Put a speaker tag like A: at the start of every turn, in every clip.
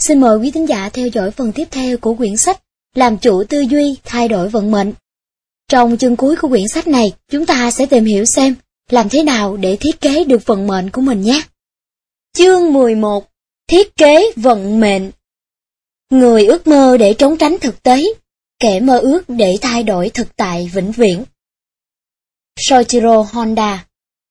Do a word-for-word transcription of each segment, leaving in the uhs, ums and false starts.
A: Xin mời quý thính giả theo dõi phần tiếp theo của quyển sách Làm chủ tư duy, thay đổi vận mệnh. Trong chương cuối của quyển sách này, chúng ta sẽ tìm hiểu xem làm thế nào để thiết kế được vận mệnh của mình nhé. Chương mười một. Thiết kế vận mệnh. Người ước mơ để trốn tránh thực tế, kẻ mơ ước để thay đổi thực tại vĩnh viễn. Soichiro Honda.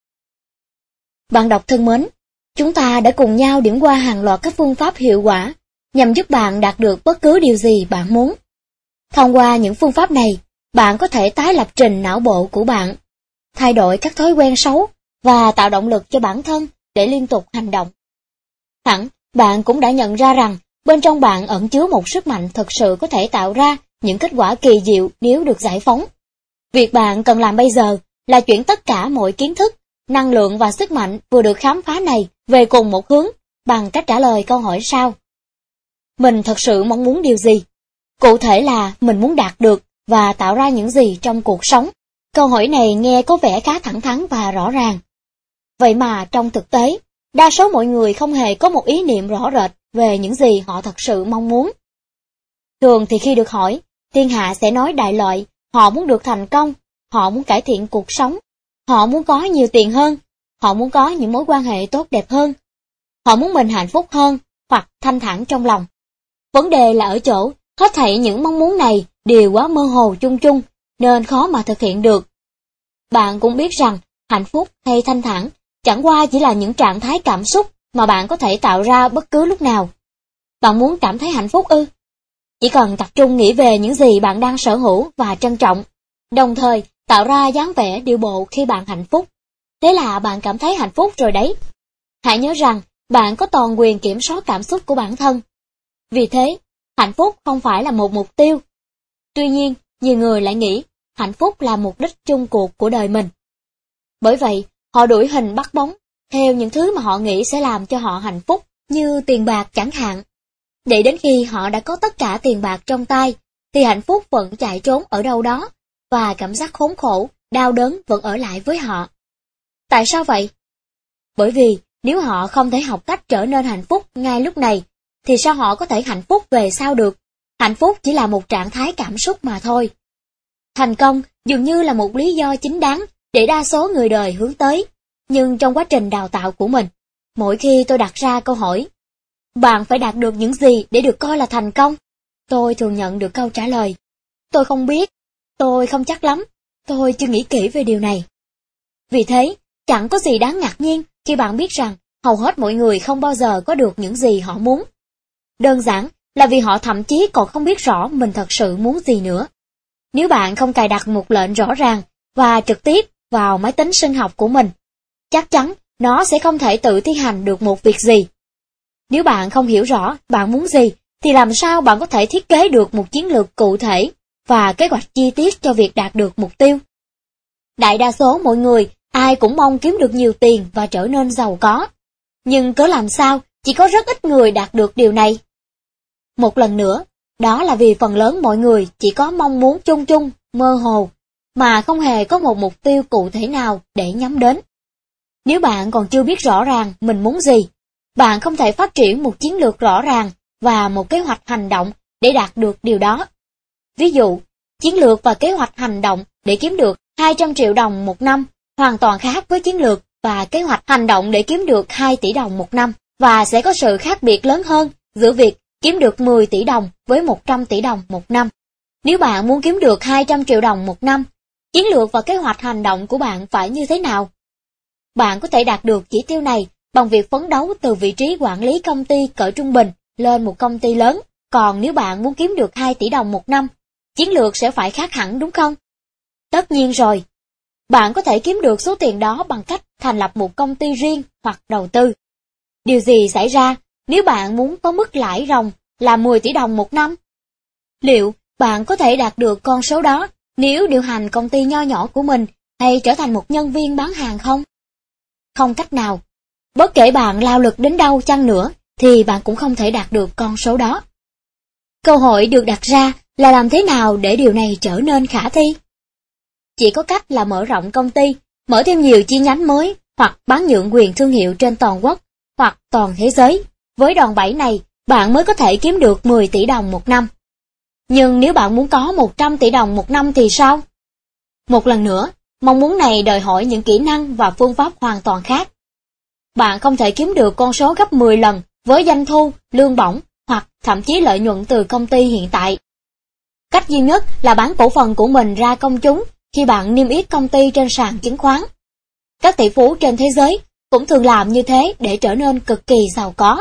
A: Bạn đọc thân mến, chúng ta đã cùng nhau điểm qua hàng loạt các phương pháp hiệu quả nhằm giúp bạn đạt được bất cứ điều gì bạn muốn. Thông qua những phương pháp này, bạn có thể tái lập trình não bộ của bạn, thay đổi các thói quen xấu và tạo động lực cho bản thân để liên tục hành động. Hẳn, bạn cũng đã nhận ra rằng bên trong bạn ẩn chứa một sức mạnh thực sự có thể tạo ra những kết quả kỳ diệu nếu được giải phóng. Việc bạn cần làm bây giờ là chuyển tất cả mọi kiến thức, năng lượng và sức mạnh vừa được khám phá này về cùng một hướng bằng cách trả lời câu hỏi sau. Mình thật sự mong muốn điều gì? Cụ thể là mình muốn đạt được và tạo ra những gì trong cuộc sống? Câu hỏi này nghe có vẻ khá thẳng thắn và rõ ràng. Vậy mà trong thực tế, đa số mọi người không hề có một ý niệm rõ rệt về những gì họ thật sự mong muốn. Thường thì khi được hỏi, thiên hạ sẽ nói đại loại, họ muốn được thành công, họ muốn cải thiện cuộc sống, họ muốn có nhiều tiền hơn, họ muốn có những mối quan hệ tốt đẹp hơn, họ muốn mình hạnh phúc hơn hoặc thanh thản trong lòng. Vấn đề là ở chỗ, hết thảy những mong muốn này đều quá mơ hồ chung chung, nên khó mà thực hiện được. Bạn cũng biết rằng, hạnh phúc hay thanh thản chẳng qua chỉ là những trạng thái cảm xúc mà bạn có thể tạo ra bất cứ lúc nào. Bạn muốn cảm thấy hạnh phúc ư? Chỉ cần tập trung nghĩ về những gì bạn đang sở hữu và trân trọng, đồng thời tạo ra dáng vẻ điệu bộ khi bạn hạnh phúc. Thế là bạn cảm thấy hạnh phúc rồi đấy. Hãy nhớ rằng, bạn có toàn quyền kiểm soát cảm xúc của bản thân. Vì thế, hạnh phúc không phải là một mục tiêu. Tuy nhiên, nhiều người lại nghĩ hạnh phúc là mục đích chung cuộc của đời mình. Bởi vậy, họ đuổi hình bắt bóng theo những thứ mà họ nghĩ sẽ làm cho họ hạnh phúc, như tiền bạc chẳng hạn. Để đến khi họ đã có tất cả tiền bạc trong tay, thì hạnh phúc vẫn chạy trốn ở đâu đó, và cảm giác khốn khổ, đau đớn vẫn ở lại với họ. Tại sao vậy? Bởi vì nếu họ không thể học cách trở nên hạnh phúc ngay lúc này, thì sao họ có thể hạnh phúc về sau được? Hạnh phúc chỉ là một trạng thái cảm xúc mà thôi. Thành công dường như là một lý do chính đáng để đa số người đời hướng tới. Nhưng trong quá trình đào tạo của mình, mỗi khi tôi đặt ra câu hỏi, bạn phải đạt được những gì để được coi là thành công? Tôi thường nhận được câu trả lời, tôi không biết, tôi không chắc lắm, tôi chưa nghĩ kỹ về điều này. Vì thế, chẳng có gì đáng ngạc nhiên khi bạn biết rằng hầu hết mọi người không bao giờ có được những gì họ muốn. Đơn giản là vì họ thậm chí còn không biết rõ mình thật sự muốn gì nữa. Nếu bạn không cài đặt một lệnh rõ ràng và trực tiếp vào máy tính sinh học của mình, chắc chắn nó sẽ không thể tự thi hành được một việc gì. Nếu bạn không hiểu rõ bạn muốn gì, thì làm sao bạn có thể thiết kế được một chiến lược cụ thể và kế hoạch chi tiết cho việc đạt được mục tiêu? Đại đa số mọi người, ai cũng mong kiếm được nhiều tiền và trở nên giàu có. Nhưng cớ làm sao chỉ có rất ít người đạt được điều này? Một lần nữa, đó là vì phần lớn mọi người chỉ có mong muốn chung chung, mơ hồ, mà không hề có một mục tiêu cụ thể nào để nhắm đến. Nếu bạn còn chưa biết rõ ràng mình muốn gì, bạn không thể phát triển một chiến lược rõ ràng và một kế hoạch hành động để đạt được điều đó. Ví dụ, chiến lược và kế hoạch hành động để kiếm được hai trăm triệu đồng một năm hoàn toàn khác với chiến lược và kế hoạch hành động để kiếm được hai tỷ đồng một năm, và sẽ có sự khác biệt lớn hơn giữa việc kiếm được mười tỷ đồng với một trăm tỷ đồng một năm. Nếu bạn muốn kiếm được hai trăm triệu đồng một năm, chiến lược và kế hoạch hành động của bạn phải như thế nào? Bạn có thể đạt được chỉ tiêu này bằng việc phấn đấu từ vị trí quản lý công ty cỡ trung bình lên một công ty lớn. Còn nếu bạn muốn kiếm được hai tỷ đồng một năm, chiến lược sẽ phải khác hẳn, đúng không? Tất nhiên rồi. Bạn có thể kiếm được số tiền đó bằng cách thành lập một công ty riêng hoặc đầu tư. Điều gì xảy ra nếu bạn muốn có mức lãi ròng là mười tỷ đồng một năm? Liệu bạn có thể đạt được con số đó nếu điều hành công ty nho nhỏ của mình hay trở thành một nhân viên bán hàng không? Không cách nào. Bất kể bạn lao lực đến đâu chăng nữa, thì bạn cũng không thể đạt được con số đó. Câu hỏi được đặt ra là làm thế nào để điều này trở nên khả thi? Chỉ có cách là mở rộng công ty, mở thêm nhiều chi nhánh mới, hoặc bán nhượng quyền thương hiệu trên toàn quốc, hoặc toàn thế giới. Với đòn bẩy này, bạn mới có thể kiếm được mười tỷ đồng một năm. Nhưng nếu bạn muốn có một trăm tỷ đồng một năm thì sao? Một lần nữa, mong muốn này đòi hỏi những kỹ năng và phương pháp hoàn toàn khác. Bạn không thể kiếm được con số gấp mười lần với doanh thu, lương bổng hoặc thậm chí lợi nhuận từ công ty hiện tại. Cách duy nhất là bán cổ phần của mình ra công chúng khi bạn niêm yết công ty trên sàn chứng khoán. Các tỷ phú trên thế giới cũng thường làm như thế để trở nên cực kỳ giàu có.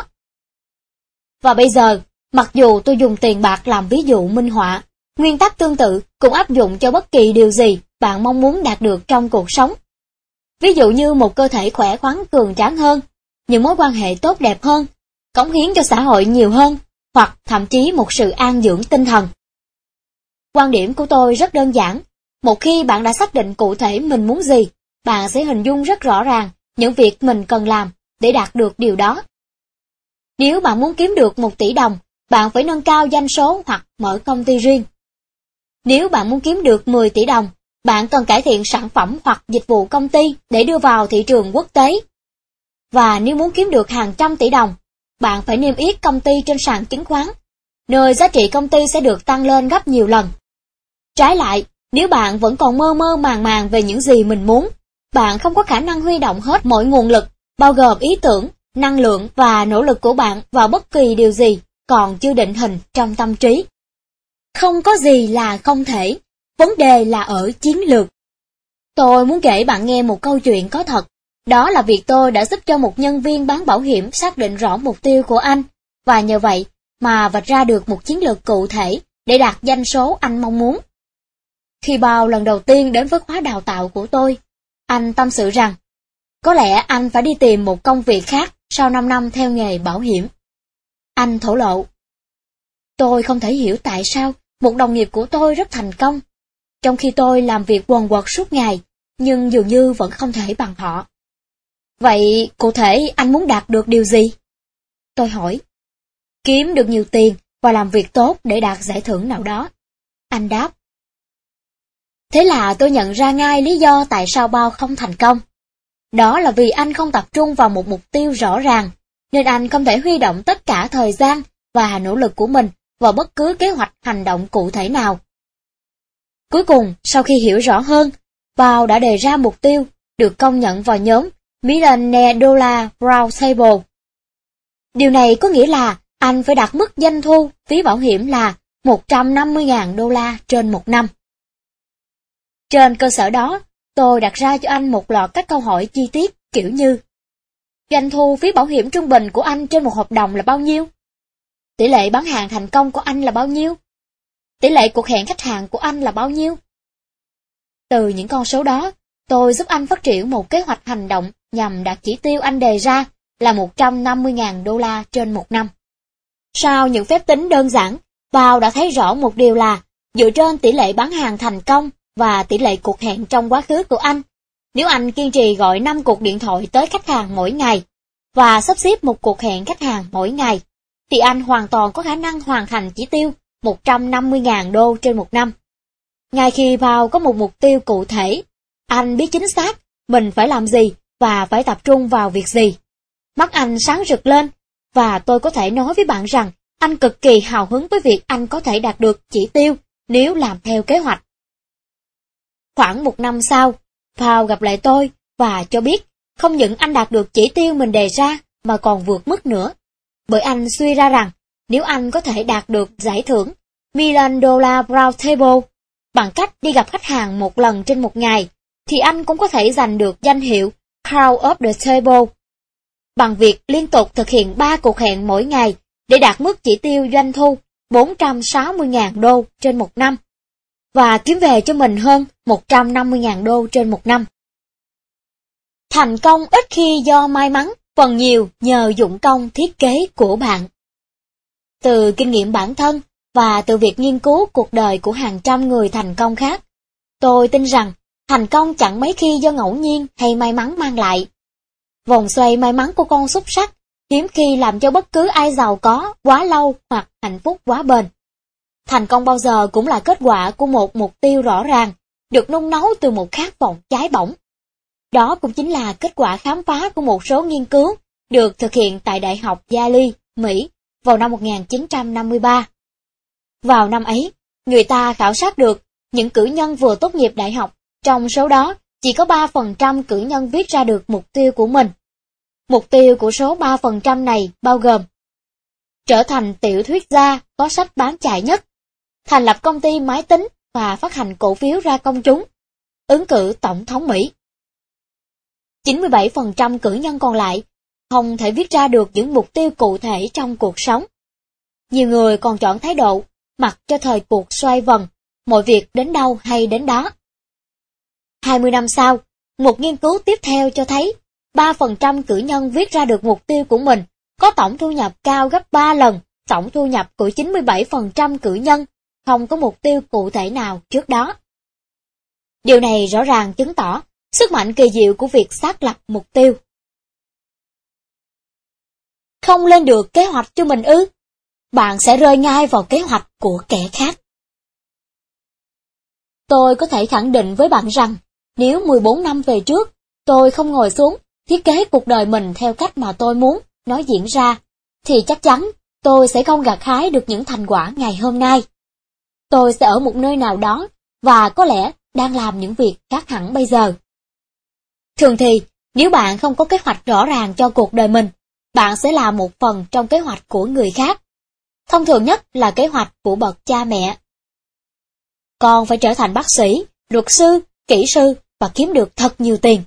A: Và bây giờ, mặc dù tôi dùng tiền bạc làm ví dụ minh họa, nguyên tắc tương tự cũng áp dụng cho bất kỳ điều gì bạn mong muốn đạt được trong cuộc sống. Ví dụ như một cơ thể khỏe khoắn cường tráng hơn, những mối quan hệ tốt đẹp hơn, cống hiến cho xã hội nhiều hơn, hoặc thậm chí một sự an dưỡng tinh thần. Quan điểm của tôi rất đơn giản, một khi bạn đã xác định cụ thể mình muốn gì, bạn sẽ hình dung rất rõ ràng những việc mình cần làm để đạt được điều đó. Nếu bạn muốn kiếm được một tỷ đồng, bạn phải nâng cao doanh số hoặc mở công ty riêng. Nếu bạn muốn kiếm được mười tỷ đồng, bạn cần cải thiện sản phẩm hoặc dịch vụ công ty để đưa vào thị trường quốc tế. Và nếu muốn kiếm được hàng trăm tỷ đồng, bạn phải niêm yết công ty trên sàn chứng khoán, nơi giá trị công ty sẽ được tăng lên gấp nhiều lần. Trái lại, nếu bạn vẫn còn mơ mơ màng màng về những gì mình muốn, bạn không có khả năng huy động hết mọi nguồn lực, bao gồm ý tưởng, năng lượng và nỗ lực của bạn vào bất kỳ điều gì còn chưa định hình trong tâm trí. Không có gì là không thể, vấn đề là ở chiến lược. Tôi muốn kể bạn nghe một câu chuyện có thật, đó là việc tôi đã giúp cho một nhân viên bán bảo hiểm xác định rõ mục tiêu của anh, và nhờ vậy mà vạch ra được một chiến lược cụ thể để đạt doanh số anh mong muốn. Khi Bao lần đầu tiên đến với khóa đào tạo của tôi, anh tâm sự rằng, có lẽ anh phải đi tìm một công việc khác sau năm năm theo nghề bảo hiểm. Anh thổ lộ, tôi không thể hiểu tại sao một đồng nghiệp của tôi rất thành công, trong khi tôi làm việc quần quật suốt ngày, nhưng dường như vẫn không thể bằng họ. Vậy cụ thể anh muốn đạt được điều gì? Tôi hỏi. Kiếm được nhiều tiền và làm việc tốt để đạt giải thưởng nào đó. Anh đáp. Thế là tôi nhận ra ngay lý do tại sao Bao không thành công. Đó là vì anh không tập trung vào một mục tiêu rõ ràng, nên anh không thể huy động tất cả thời gian và nỗ lực của mình vào bất cứ kế hoạch hành động cụ thể nào. Cuối cùng, sau khi hiểu rõ hơn, Bao đã đề ra mục tiêu được công nhận vào nhóm Millionaire Dollar Roundtable. Điều này có nghĩa là anh phải đạt mức doanh thu phí bảo hiểm là một trăm năm mươi nghìn đô la trên một năm. Trên cơ sở đó, tôi đặt ra cho anh một loạt các câu hỏi chi tiết kiểu như: doanh thu phí bảo hiểm trung bình của anh trên một hợp đồng là bao nhiêu? Tỷ lệ bán hàng thành công của anh là bao nhiêu? Tỷ lệ cuộc hẹn khách hàng của anh là bao nhiêu? Từ những con số đó, tôi giúp anh phát triển một kế hoạch hành động nhằm đạt chỉ tiêu anh đề ra là một trăm năm mươi nghìn đô la trên một năm. Sau những phép tính đơn giản, Bao đã thấy rõ một điều là, dựa trên tỷ lệ bán hàng thành công và tỷ lệ cuộc hẹn trong quá khứ của anh, nếu anh kiên trì gọi năm cuộc điện thoại tới khách hàng mỗi ngày và sắp xếp một cuộc hẹn khách hàng mỗi ngày, thì anh hoàn toàn có khả năng hoàn thành chỉ tiêu một trăm năm mươi nghìn đô trên một năm. Ngay khi Bao có một mục tiêu cụ thể, anh biết chính xác mình phải làm gì và phải tập trung vào việc gì. Mắt anh sáng rực lên, và tôi có thể nói với bạn rằng anh cực kỳ hào hứng với việc anh có thể đạt được chỉ tiêu nếu làm theo kế hoạch. Khoảng một năm sau, Bao gặp lại tôi và cho biết không những anh đạt được chỉ tiêu mình đề ra mà còn vượt mức nữa. Bởi anh suy ra rằng nếu anh có thể đạt được giải thưởng Million Dollar Roundtable bằng cách đi gặp khách hàng một lần trên một ngày, thì anh cũng có thể giành được danh hiệu Crown of the Table bằng việc liên tục thực hiện ba cuộc hẹn mỗi ngày để đạt mức chỉ tiêu doanh thu bốn trăm sáu mươi nghìn đô trên một năm và kiếm về cho mình hơn một trăm năm mươi nghìn đô trên một năm. Thành công ít khi do may mắn, phần nhiều nhờ dụng công thiết kế của bạn. Từ kinh nghiệm bản thân và từ việc nghiên cứu cuộc đời của hàng trăm người thành công khác, tôi tin rằng thành công chẳng mấy khi do ngẫu nhiên hay may mắn mang lại. Vòng xoay may mắn của con xúc xắc hiếm khi làm cho bất cứ ai giàu có quá lâu hoặc hạnh phúc quá bền. Thành công bao giờ cũng là kết quả của một mục tiêu rõ ràng, được nung nấu từ một khát vọng cháy bỏng. Đó cũng chính là kết quả khám phá của một số nghiên cứu được thực hiện tại Đại học Yale, Mỹ vào năm một nghìn chín trăm năm mươi ba. Vào năm ấy, người ta khảo sát được những cử nhân vừa tốt nghiệp đại học, trong số đó chỉ có ba phần trăm cử nhân viết ra được mục tiêu của mình. Mục tiêu của số ba phần trăm này bao gồm trở thành tiểu thuyết gia có sách bán chạy nhất, thành lập công ty máy tính và phát hành cổ phiếu ra công chúng, ứng cử tổng thống Mỹ. chín mươi bảy phần trăm cử nhân còn lại không thể viết ra được những mục tiêu cụ thể trong cuộc sống. Nhiều người còn chọn thái độ mặc cho thời cuộc xoay vần, mọi việc đến đâu hay đến đó. hai mươi năm sau, một nghiên cứu tiếp theo cho thấy ba phần trăm cử nhân viết ra được mục tiêu của mình có tổng thu nhập cao gấp ba lần tổng thu nhập của chín mươi bảy phần trăm cử nhân không có mục tiêu cụ thể nào trước đó. Điều này rõ ràng chứng tỏ sức mạnh kỳ diệu của việc xác lập mục tiêu. Không lên được kế hoạch cho mình ư? Bạn sẽ rơi ngay vào kế hoạch của kẻ khác. Tôi có thể khẳng định với bạn rằng, nếu mười bốn năm về trước, tôi không ngồi xuống, thiết kế cuộc đời mình theo cách mà tôi muốn nó diễn ra, thì chắc chắn tôi sẽ không gặt hái được những thành quả ngày hôm nay. Tôi sẽ ở một nơi nào đó, và có lẽ đang làm những việc khác hẳn bây giờ. Thường thì, nếu bạn không có kế hoạch rõ ràng cho cuộc đời mình, bạn sẽ là một phần trong kế hoạch của người khác. Thông thường nhất là kế hoạch của bậc cha mẹ. Con phải trở thành bác sĩ, luật sư, kỹ sư và kiếm được thật nhiều tiền.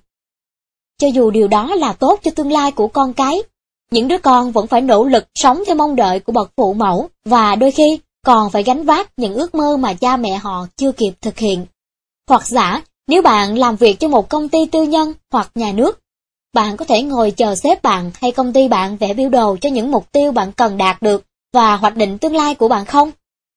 A: Cho dù điều đó là tốt cho tương lai của con cái, những đứa con vẫn phải nỗ lực sống theo mong đợi của bậc phụ mẫu và đôi khi còn phải gánh vác những ước mơ mà cha mẹ họ chưa kịp thực hiện. Hoặc giả, nếu bạn làm việc cho một công ty tư nhân hoặc nhà nước, bạn có thể ngồi chờ sếp bạn hay công ty bạn vẽ biểu đồ cho những mục tiêu bạn cần đạt được và hoạch định tương lai của bạn không?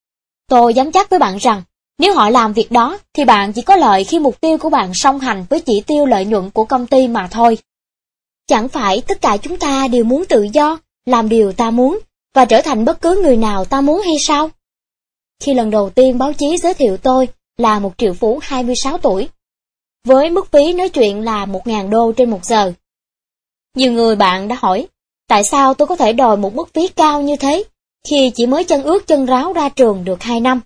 A: Tôi dám chắc với bạn rằng, nếu họ làm việc đó thì bạn chỉ có lợi khi mục tiêu của bạn song hành với chỉ tiêu lợi nhuận của công ty mà thôi. Chẳng phải tất cả chúng ta đều muốn tự do, làm điều ta muốn và trở thành bất cứ người nào ta muốn hay sao? Khi lần đầu tiên báo chí giới thiệu tôi là một triệu phú hai mươi sáu tuổi, với mức phí nói chuyện là một nghìn đô trên một giờ. Nhiều người bạn đã hỏi, tại sao tôi có thể đòi một mức phí cao như thế khi chỉ mới chân ướt chân ráo ra trường được hai năm?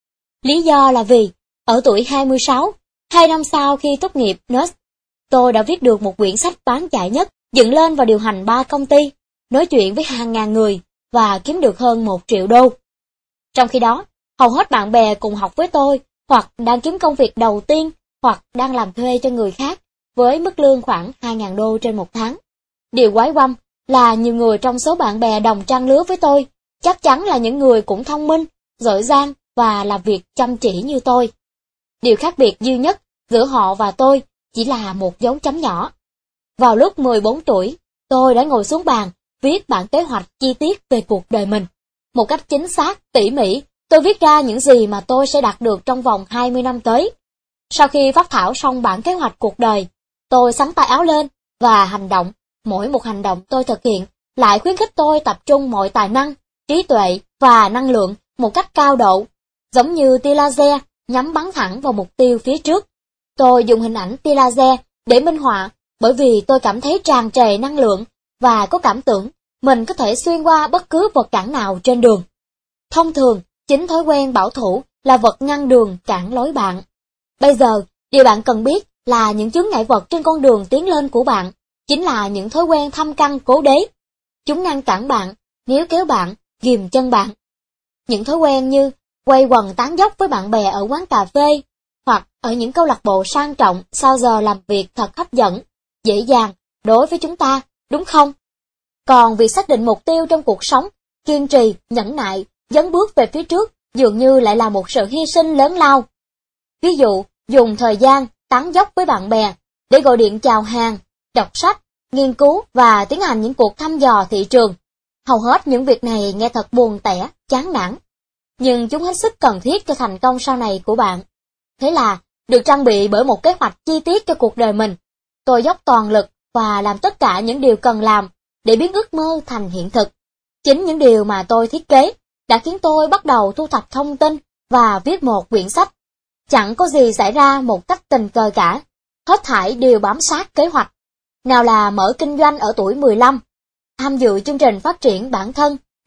A: Lý do là vì, ở tuổi hai mươi sáu, hai năm sau khi tốt nghiệp en u ét, tôi đã viết được một quyển sách bán chạy nhất, dựng lên và điều hành ba công ty, nói chuyện với hàng ngàn người và kiếm được hơn một triệu đô. Trong khi đó, hầu hết bạn bè cùng học với tôi hoặc đang kiếm công việc đầu tiên hoặc đang làm thuê cho người khác với mức lương khoảng hai nghìn đô trên một tháng. Điều quái quăm là nhiều người trong số bạn bè đồng trang lứa với tôi chắc chắn là những người cũng thông minh, giỏi giang và làm việc chăm chỉ như tôi. Điều khác biệt duy nhất giữa họ và tôi chỉ là một dấu chấm nhỏ. Vào lúc mười bốn tuổi, tôi đã ngồi xuống bàn viết bản kế hoạch chi tiết về cuộc đời mình. Một cách chính xác, tỉ mỉ, tôi viết ra những gì mà tôi sẽ đạt được trong vòng hai mươi năm tới. Sau khi phác thảo xong bản kế hoạch cuộc đời, tôi xắn tay áo lên và hành động. Mỗi một hành động tôi thực hiện lại khuyến khích tôi tập trung mọi tài năng, trí tuệ và năng lượng một cách cao độ, giống như tia laser nhắm bắn thẳng vào mục tiêu phía trước. Tôi dùng hình ảnh tia laser để minh họa bởi vì tôi cảm thấy tràn trề năng lượng và có cảm tưởng mình có thể xuyên qua bất cứ vật cản nào trên đường. Thông thường, chính thói quen bảo thủ là vật ngăn đường cản lối bạn. Bây giờ, điều bạn cần biết là những chướng ngại vật trên con đường tiến lên của bạn chính là những thói quen thâm căn cố đế. Chúng ngăn cản bạn, níu kéo bạn, ghìm chân bạn. Những thói quen như quay quần tán dóc với bạn bè ở quán cà phê, hoặc ở những câu lạc bộ sang trọng sau giờ làm việc thật hấp dẫn, dễ dàng đối với chúng ta, đúng không? Còn việc xác định mục tiêu trong cuộc sống, kiên trì, nhẫn nại, dấn bước về phía trước dường như lại là một sự hy sinh lớn lao. Ví dụ, dùng thời gian tán dóc với bạn bè để gọi điện chào hàng, đọc sách, nghiên cứu và tiến hành những cuộc thăm dò thị trường. Hầu hết những việc này nghe thật buồn tẻ, chán nản, nhưng chúng hết sức cần thiết cho thành công sau này của bạn. Thế là, được trang bị bởi một kế hoạch chi tiết cho cuộc đời mình, tôi dốc toàn lực và làm tất cả những điều cần làm để biến ước mơ thành hiện thực. Chính những điều mà tôi thiết kế đã khiến tôi bắt đầu thu thập thông tin và viết một quyển sách. Chẳng có gì xảy ra một cách tình cờ cả, hết thảy đều bám sát kế hoạch. Nào là mở kinh doanh ở tuổi mười lăm, tham dự chương trình phát triển bản thân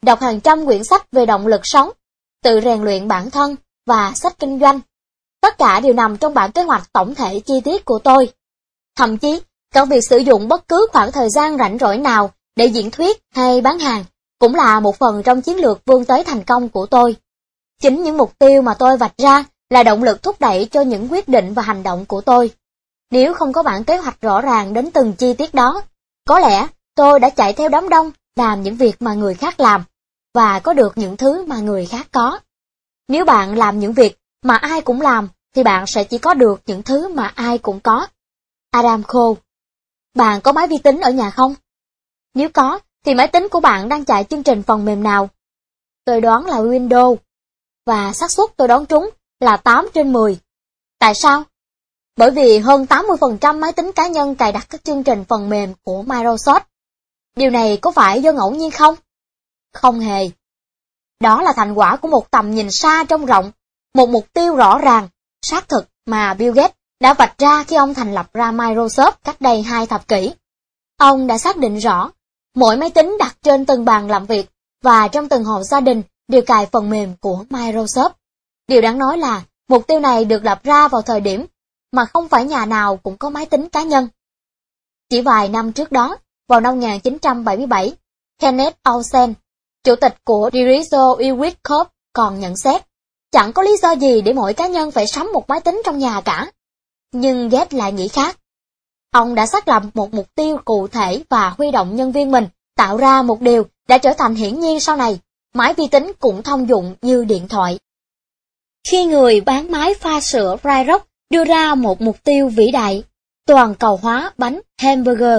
A: đọc hàng trăm quyển sách về động lực sống, tự rèn luyện bản thân và sách kinh doanh. Tất cả đều nằm trong bản kế hoạch tổng thể chi tiết của tôi. Thậm chí, cả việc sử dụng bất cứ khoảng thời gian rảnh rỗi nào để diễn thuyết hay bán hàng cũng là một phần trong chiến lược vươn tới thành công của tôi. Chính những mục tiêu mà tôi vạch ra là động lực thúc đẩy cho những quyết định và hành động của tôi. Nếu không có bản kế hoạch rõ ràng đến từng chi tiết đó, có lẽ tôi đã chạy theo đám đông làm những việc mà người khác làm và có được những thứ mà người khác có. Nếu bạn làm những việc mà ai cũng làm thì bạn sẽ chỉ có được những thứ mà ai cũng có. Adam Cole. Bạn có máy vi tính ở nhà không? Nếu có, thì máy tính của bạn đang chạy chương trình phần mềm nào? Tôi đoán là Windows. Và xác suất tôi đoán trúng là tám trên mười. Tại sao? Bởi vì hơn tám mươi phần trăm máy tính cá nhân cài đặt các chương trình phần mềm của Microsoft. Điều này có phải do ngẫu nhiên không? Không hề. Đó là thành quả của một tầm nhìn xa trông rộng, một mục tiêu rõ ràng, xác thực mà Bill Gates đã vạch ra khi ông thành lập ra Microsoft cách đây hai thập kỷ. Ông đã xác định rõ, mỗi máy tính đặt trên từng bàn làm việc và trong từng hộ gia đình đều cài phần mềm của Microsoft. Điều đáng nói là mục tiêu này được lập ra vào thời điểm mà không phải nhà nào cũng có máy tính cá nhân. Chỉ vài năm trước đó, vào năm một nghìn chín trăm bảy mươi bảy, Kenneth Olsen, chủ tịch của Diriso Ewing Corp còn nhận xét, chẳng có lý do gì để mỗi cá nhân phải sắm một máy tính trong nhà cả. Nhưng Gates lại nghĩ khác. Ông đã xác lập một mục tiêu cụ thể và huy động nhân viên mình tạo ra một điều đã trở thành hiển nhiên sau này, máy vi tính cũng thông dụng như điện thoại. Khi người bán máy pha sữa Ryrock đưa ra một mục tiêu vĩ đại, toàn cầu hóa bánh hamburger.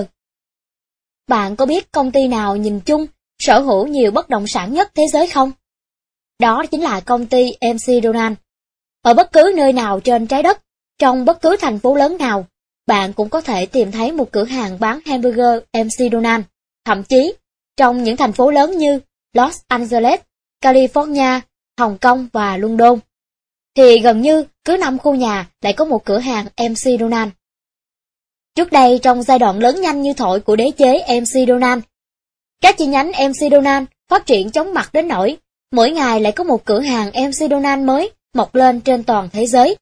A: Bạn có biết công ty nào nhìn chung sở hữu nhiều bất động sản nhất thế giới không? Đó chính là công ty em xê Donald. Ở bất cứ nơi nào trên trái đất, trong bất cứ thành phố lớn nào, bạn cũng có thể tìm thấy một cửa hàng bán hamburger em xê Donald. Thậm chí, trong những thành phố lớn như Los Angeles, California, Hồng Kông và London, thì gần như cứ năm khu nhà lại có một cửa hàng em xê Donald. Trước đây, trong giai đoạn lớn nhanh như thổi của đế chế em xê Donald, các chi nhánh em xê Donald phát triển chóng mặt đến nỗi mỗi ngày lại có một cửa hàng em xê Donald mới mọc lên trên toàn thế giới.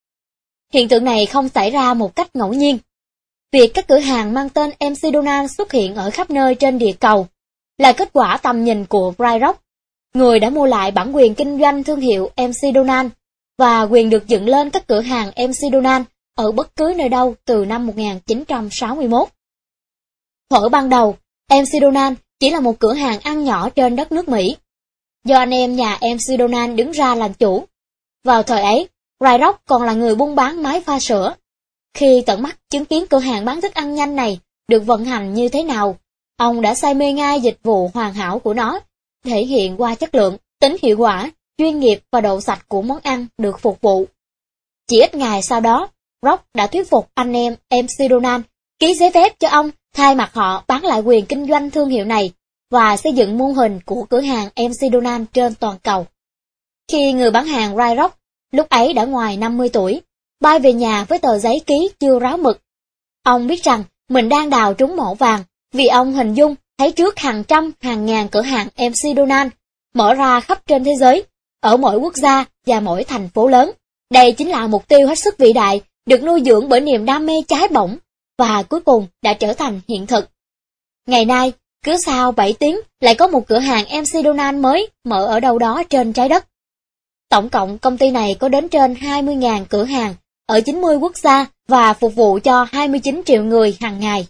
A: Hiện tượng này không xảy ra một cách ngẫu nhiên. Việc các cửa hàng mang tên em xê Donald xuất hiện ở khắp nơi trên địa cầu là kết quả tầm nhìn của Ryrock, người đã mua lại bản quyền kinh doanh thương hiệu em xê Donald và quyền được dựng lên các cửa hàng em xê Donald ở bất cứ nơi đâu từ năm một nghìn chín trăm sáu mươi mốt. Thuở ban đầu, em xê Donald chỉ là một cửa hàng ăn nhỏ trên đất nước Mỹ, do anh em nhà em xê Donald đứng ra làm chủ. Vào thời ấy, Ryrock còn là người buôn bán máy pha sữa. Khi tận mắt chứng kiến cửa hàng bán thức ăn nhanh này được vận hành như thế nào, ông đã say mê ngay dịch vụ hoàn hảo của nó, thể hiện qua chất lượng, tính hiệu quả, chuyên nghiệp và độ sạch của món ăn được phục vụ. Chỉ ít ngày sau đó, Rock đã thuyết phục anh em em xê Donald ký giấy phép cho ông thay mặt họ bán lại quyền kinh doanh thương hiệu này và xây dựng mô hình của cửa hàng em xê Donald trên toàn cầu. Khi người bán hàng Ryrock, lúc ấy đã ngoài năm mươi tuổi, bay về nhà với tờ giấy ký chưa ráo mực, ông biết rằng mình đang đào trúng mỏ vàng vì ông hình dung thấy trước hàng trăm hàng ngàn cửa hàng em xê Donald mở ra khắp trên thế giới, ở mỗi quốc gia và mỗi thành phố lớn. Đây chính là mục tiêu hết sức vĩ đại, được nuôi dưỡng bởi niềm đam mê cháy bỏng, và cuối cùng đã trở thành hiện thực. Ngày nay, cứ sau bảy tiếng lại có một cửa hàng em xê Donald mới mở ở đâu đó trên trái đất. Tổng cộng công ty này có đến trên hai mươi nghìn cửa hàng ở chín mươi quốc gia và phục vụ cho hai mươi chín triệu người hàng ngày.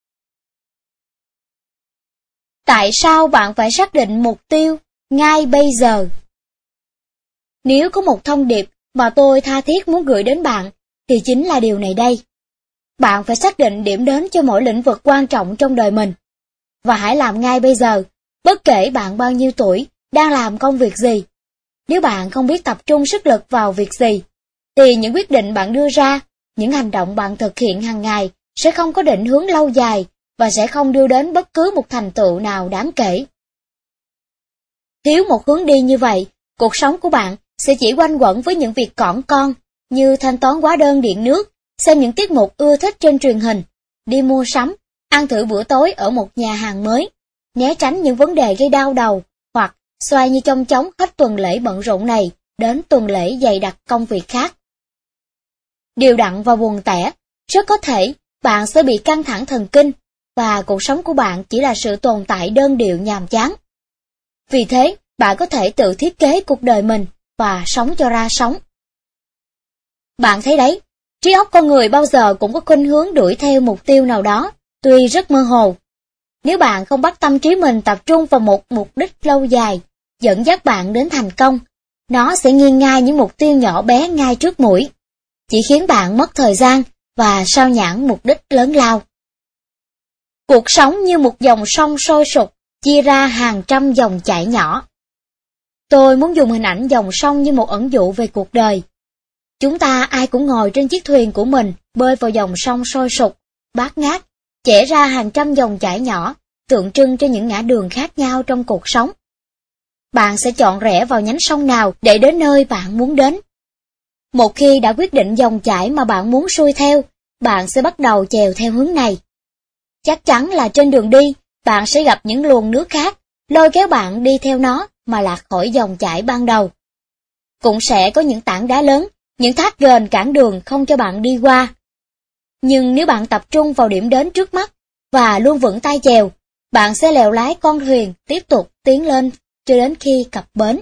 A: Tại sao bạn phải xác định mục tiêu ngay bây giờ? Nếu có một thông điệp mà tôi tha thiết muốn gửi đến bạn, thì chính là điều này đây. Bạn phải xác định điểm đến cho mỗi lĩnh vực quan trọng trong đời mình. Và hãy làm ngay bây giờ, bất kể bạn bao nhiêu tuổi, đang làm công việc gì. Nếu bạn không biết tập trung sức lực vào việc gì, thì những quyết định bạn đưa ra, những hành động bạn thực hiện hàng ngày sẽ không có định hướng lâu dài và sẽ không đưa đến bất cứ một thành tựu nào đáng kể. Thiếu một hướng đi như vậy, cuộc sống của bạn sẽ chỉ quanh quẩn với những việc cỏn con như thanh toán hóa đơn điện nước, xem những tiết mục ưa thích trên truyền hình, đi mua sắm, ăn thử bữa tối ở một nhà hàng mới, né tránh những vấn đề gây đau đầu hoặc xoay như chong chóng hết tuần lễ bận rộn này đến tuần lễ dày đặc công việc khác. Điều đặn và buồn tẻ, rất có thể bạn sẽ bị căng thẳng thần kinh và cuộc sống của bạn chỉ là sự tồn tại đơn điệu nhàm chán. Vì thế, bạn có thể tự thiết kế cuộc đời mình và sống cho ra sống. Bạn thấy đấy, trí óc con người bao giờ cũng có khuynh hướng đuổi theo mục tiêu nào đó, tuy rất mơ hồ. Nếu bạn không bắt tâm trí mình tập trung vào một mục đích lâu dài, dẫn dắt bạn đến thành công, nó sẽ nghiêng ngay những mục tiêu nhỏ bé ngay trước mũi, chỉ khiến bạn mất thời gian và sao nhãng mục đích lớn lao. Cuộc sống như một dòng sông sôi sục, chia ra hàng trăm dòng chảy nhỏ. Tôi muốn dùng hình ảnh dòng sông như một ẩn dụ về cuộc đời. Chúng ta ai cũng ngồi trên chiếc thuyền của mình, bơi vào dòng sông sôi sục, bát ngát, chẻ ra hàng trăm dòng chảy nhỏ, tượng trưng cho những ngã đường khác nhau trong cuộc sống. Bạn sẽ chọn rẽ vào nhánh sông nào để đến nơi bạn muốn đến. Một khi đã quyết định dòng chảy mà bạn muốn xuôi theo, bạn sẽ bắt đầu chèo theo hướng này. Chắc chắn là trên đường đi, bạn sẽ gặp những luồng nước khác, lôi kéo bạn đi theo nó mà lạc khỏi dòng chảy ban đầu. Cũng sẽ có những tảng đá lớn, những thác ghềnh cản đường không cho bạn đi qua. Nhưng nếu bạn tập trung vào điểm đến trước mắt và luôn vững tay chèo, bạn sẽ lèo lái con thuyền tiếp tục tiến lên cho đến khi cập bến.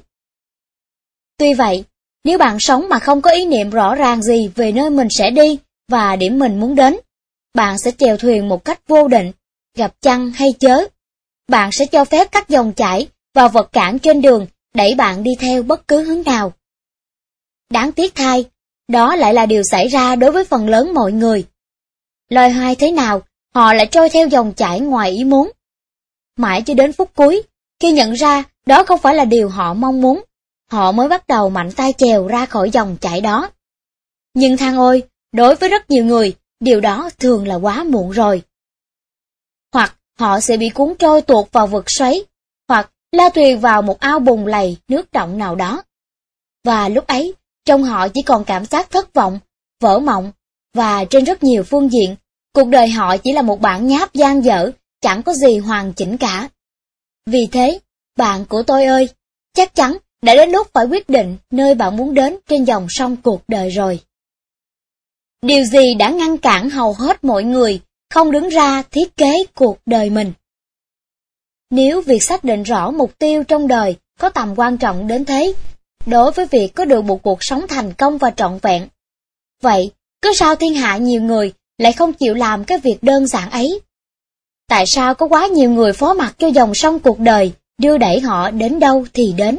A: Tuy vậy, nếu bạn sống mà không có ý niệm rõ ràng gì về nơi mình sẽ đi và điểm mình muốn đến, bạn sẽ chèo thuyền một cách vô định, gặp chăng hay chớ. Bạn sẽ cho phép các dòng chảy và vật cản trên đường đẩy bạn đi theo bất cứ hướng nào. Đáng tiếc thay, đó lại là điều xảy ra đối với phần lớn mọi người. Loài hoài thế nào, họ lại trôi theo dòng chảy ngoài ý muốn. Mãi cho đến phút cuối, khi nhận ra đó không phải là điều họ mong muốn, họ mới bắt đầu mạnh tay chèo ra khỏi dòng chảy đó. Nhưng than ôi, đối với rất nhiều người, điều đó thường là quá muộn rồi. Hoặc họ sẽ bị cuốn trôi tuột vào vực xoáy, hoặc lao thuyền vào một ao bùn lầy nước động nào đó. Và lúc ấy, trong họ chỉ còn cảm giác thất vọng, vỡ mộng, và trên rất nhiều phương diện, cuộc đời họ chỉ là một bản nháp dang dở, chẳng có gì hoàn chỉnh cả. Vì thế, bạn của tôi ơi, chắc chắn đã đến lúc phải quyết định nơi bạn muốn đến trên dòng sông cuộc đời rồi. Điều gì đã ngăn cản hầu hết mọi người không đứng ra thiết kế cuộc đời mình? Nếu việc xác định rõ mục tiêu trong đời có tầm quan trọng đến thế, đối với việc có được một cuộc sống thành công và trọn vẹn, vậy cứ sao thiên hạ nhiều người lại không chịu làm cái việc đơn giản ấy? Tại sao có quá nhiều người phó mặc cho dòng sông cuộc đời, đưa đẩy họ đến đâu thì đến?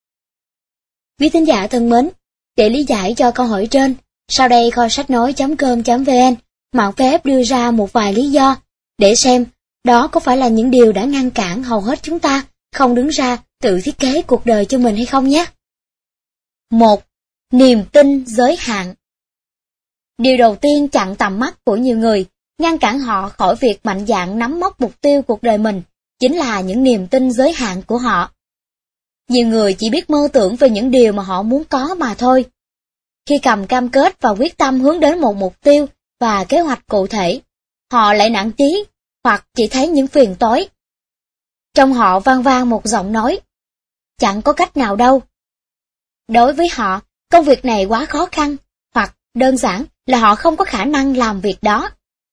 A: Quý thính giả thân mến, để lý giải cho câu hỏi trên, sau đây kho sách nói chấm com chấm vn mạn phép đưa ra một vài lý do để xem đó có phải là những điều đã ngăn cản hầu hết chúng ta không đứng ra tự thiết kế cuộc đời cho mình hay không nhé. Một. Niềm tin giới hạn. Điều đầu tiên chặn tầm mắt của nhiều người, ngăn cản họ khỏi việc mạnh dạn nắm mốc mục tiêu cuộc đời mình, chính là những niềm tin giới hạn của họ. Nhiều người chỉ biết mơ tưởng về những điều mà họ muốn có mà thôi. Khi cầm cam kết và quyết tâm hướng đến một mục tiêu và kế hoạch cụ thể, họ lại nản chí hoặc chỉ thấy những phiền toái. Trong họ vang vang một giọng nói, chẳng có cách nào đâu. Đối với họ, công việc này quá khó khăn, hoặc đơn giản là họ không có khả năng làm việc đó.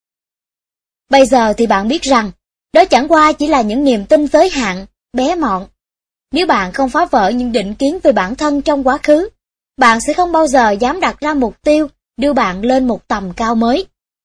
A: Bây giờ thì bạn biết rằng, đó chẳng qua chỉ là những niềm tin giới hạn, bé mọn. Nếu bạn không phá vỡ những định kiến về bản thân trong quá khứ, bạn sẽ không bao giờ dám đặt ra mục tiêu đưa bạn lên một tầm cao mới.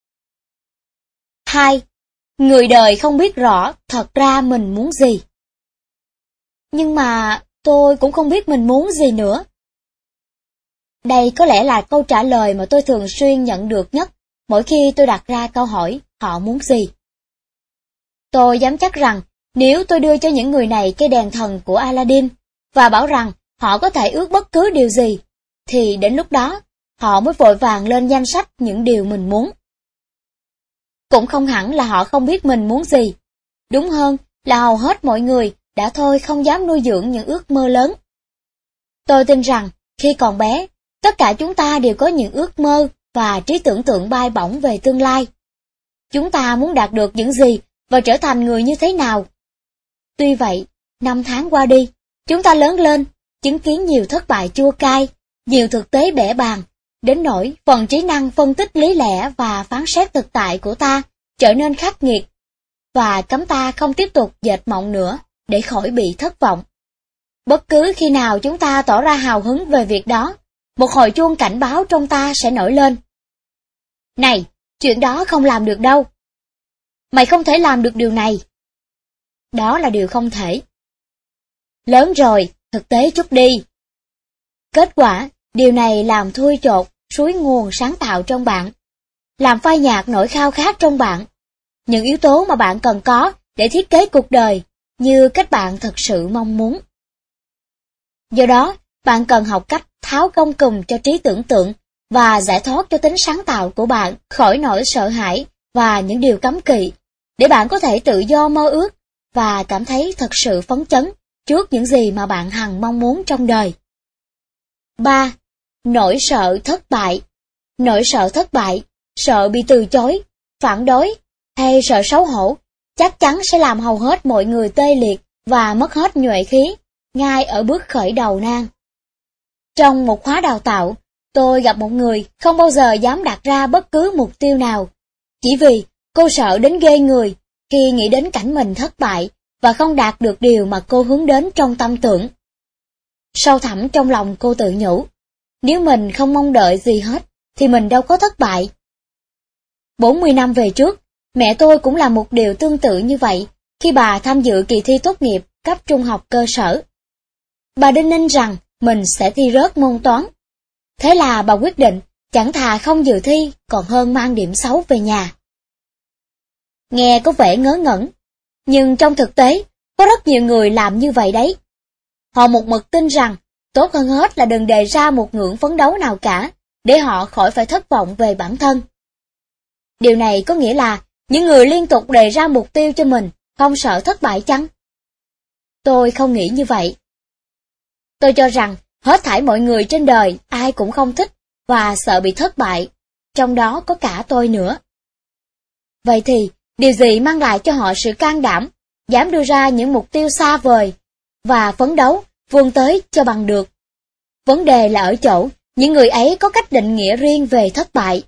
A: Hai. Người đời không biết rõ thật ra mình muốn gì. Nhưng mà tôi cũng không biết mình muốn gì nữa. Đây có lẽ là câu trả lời mà tôi thường xuyên nhận được nhất mỗi khi tôi đặt ra câu hỏi họ muốn gì. Tôi dám chắc rằng nếu tôi đưa cho những người này cây đèn thần của Aladdin và bảo rằng họ có thể ước bất cứ điều gì, thì đến lúc đó họ mới vội vàng lên danh sách những điều mình muốn. Cũng không hẳn là họ không biết mình muốn gì. Đúng hơn là hầu hết mọi người đã thôi không dám nuôi dưỡng những ước mơ lớn. Tôi tin rằng khi còn bé, tất cả chúng ta đều có những ước mơ và trí tưởng tượng bay bổng về tương lai. Chúng ta muốn đạt được những gì và trở thành người như thế nào. Tuy vậy, năm tháng qua đi, Chúng ta lớn lên, chứng kiến nhiều thất bại chua cay, nhiều thực tế bẽ bàng, đến nỗi phần trí năng phân tích lý lẽ và phán xét thực tại của ta trở nên khắc nghiệt, và cấm ta không tiếp tục dệt mộng nữa để khỏi bị thất vọng. Bất cứ khi nào chúng ta tỏ ra hào hứng về việc đó, một hồi chuông cảnh báo trong ta sẽ nổi lên. Này, chuyện đó không làm được đâu. Mày không thể làm được điều này. Đó là điều không thể. Lớn rồi, thực tế chút đi. Kết quả, điều này làm thui chột suối nguồn sáng tạo trong bạn, làm phai nhạt nỗi khao khát trong bạn, những yếu tố mà bạn cần có để thiết kế cuộc đời như cách bạn thực sự mong muốn. Do đó, bạn cần học cách tháo gông cùm cho trí tưởng tượng và giải thoát cho tính sáng tạo của bạn khỏi nỗi sợ hãi và những điều cấm kỵ, để bạn có thể tự do mơ ước và cảm thấy thật sự phấn chấn trước những gì mà bạn hằng mong muốn trong đời. ba. Nỗi sợ thất bại. Nỗi sợ thất bại, sợ bị từ chối, phản đối hay sợ xấu hổ chắc chắn sẽ làm hầu hết mọi người tê liệt và mất hết nhuệ khí ngay ở bước khởi đầu nan. Trong một khóa đào tạo, tôi gặp một người không bao giờ dám đặt ra bất cứ mục tiêu nào, chỉ vì cô sợ đến ghê người khi nghĩ đến cảnh mình thất bại và không đạt được điều mà cô hướng đến trong tâm tưởng. Sâu thẳm trong lòng cô tự nhủ, nếu mình không mong đợi gì hết, thì mình đâu có thất bại. bốn mươi năm về trước, mẹ tôi cũng làm một điều tương tự như vậy khi bà tham dự kỳ thi tốt nghiệp cấp trung học cơ sở. Bà đinh ninh rằng mình sẽ thi rớt môn toán. Thế là bà quyết định chẳng thà không dự thi còn hơn mang điểm xấu về nhà. Nghe có vẻ ngớ ngẩn, nhưng trong thực tế, có rất nhiều người làm như vậy đấy. Họ một mực tin rằng tốt hơn hết là đừng đề ra một ngưỡng phấn đấu nào cả, để họ khỏi phải thất vọng về bản thân. Điều này có nghĩa là những người liên tục đề ra mục tiêu cho mình không sợ thất bại chăng? Tôi không nghĩ như vậy. Tôi cho rằng hết thảy mọi người trên đời ai cũng không thích và sợ bị thất bại, trong đó có cả tôi nữa. Vậy thì, điều gì mang lại cho họ sự can đảm, dám đưa ra những mục tiêu xa vời và phấn đấu, vươn tới cho bằng được? Vấn đề là ở chỗ, những người ấy có cách định nghĩa riêng về thất bại.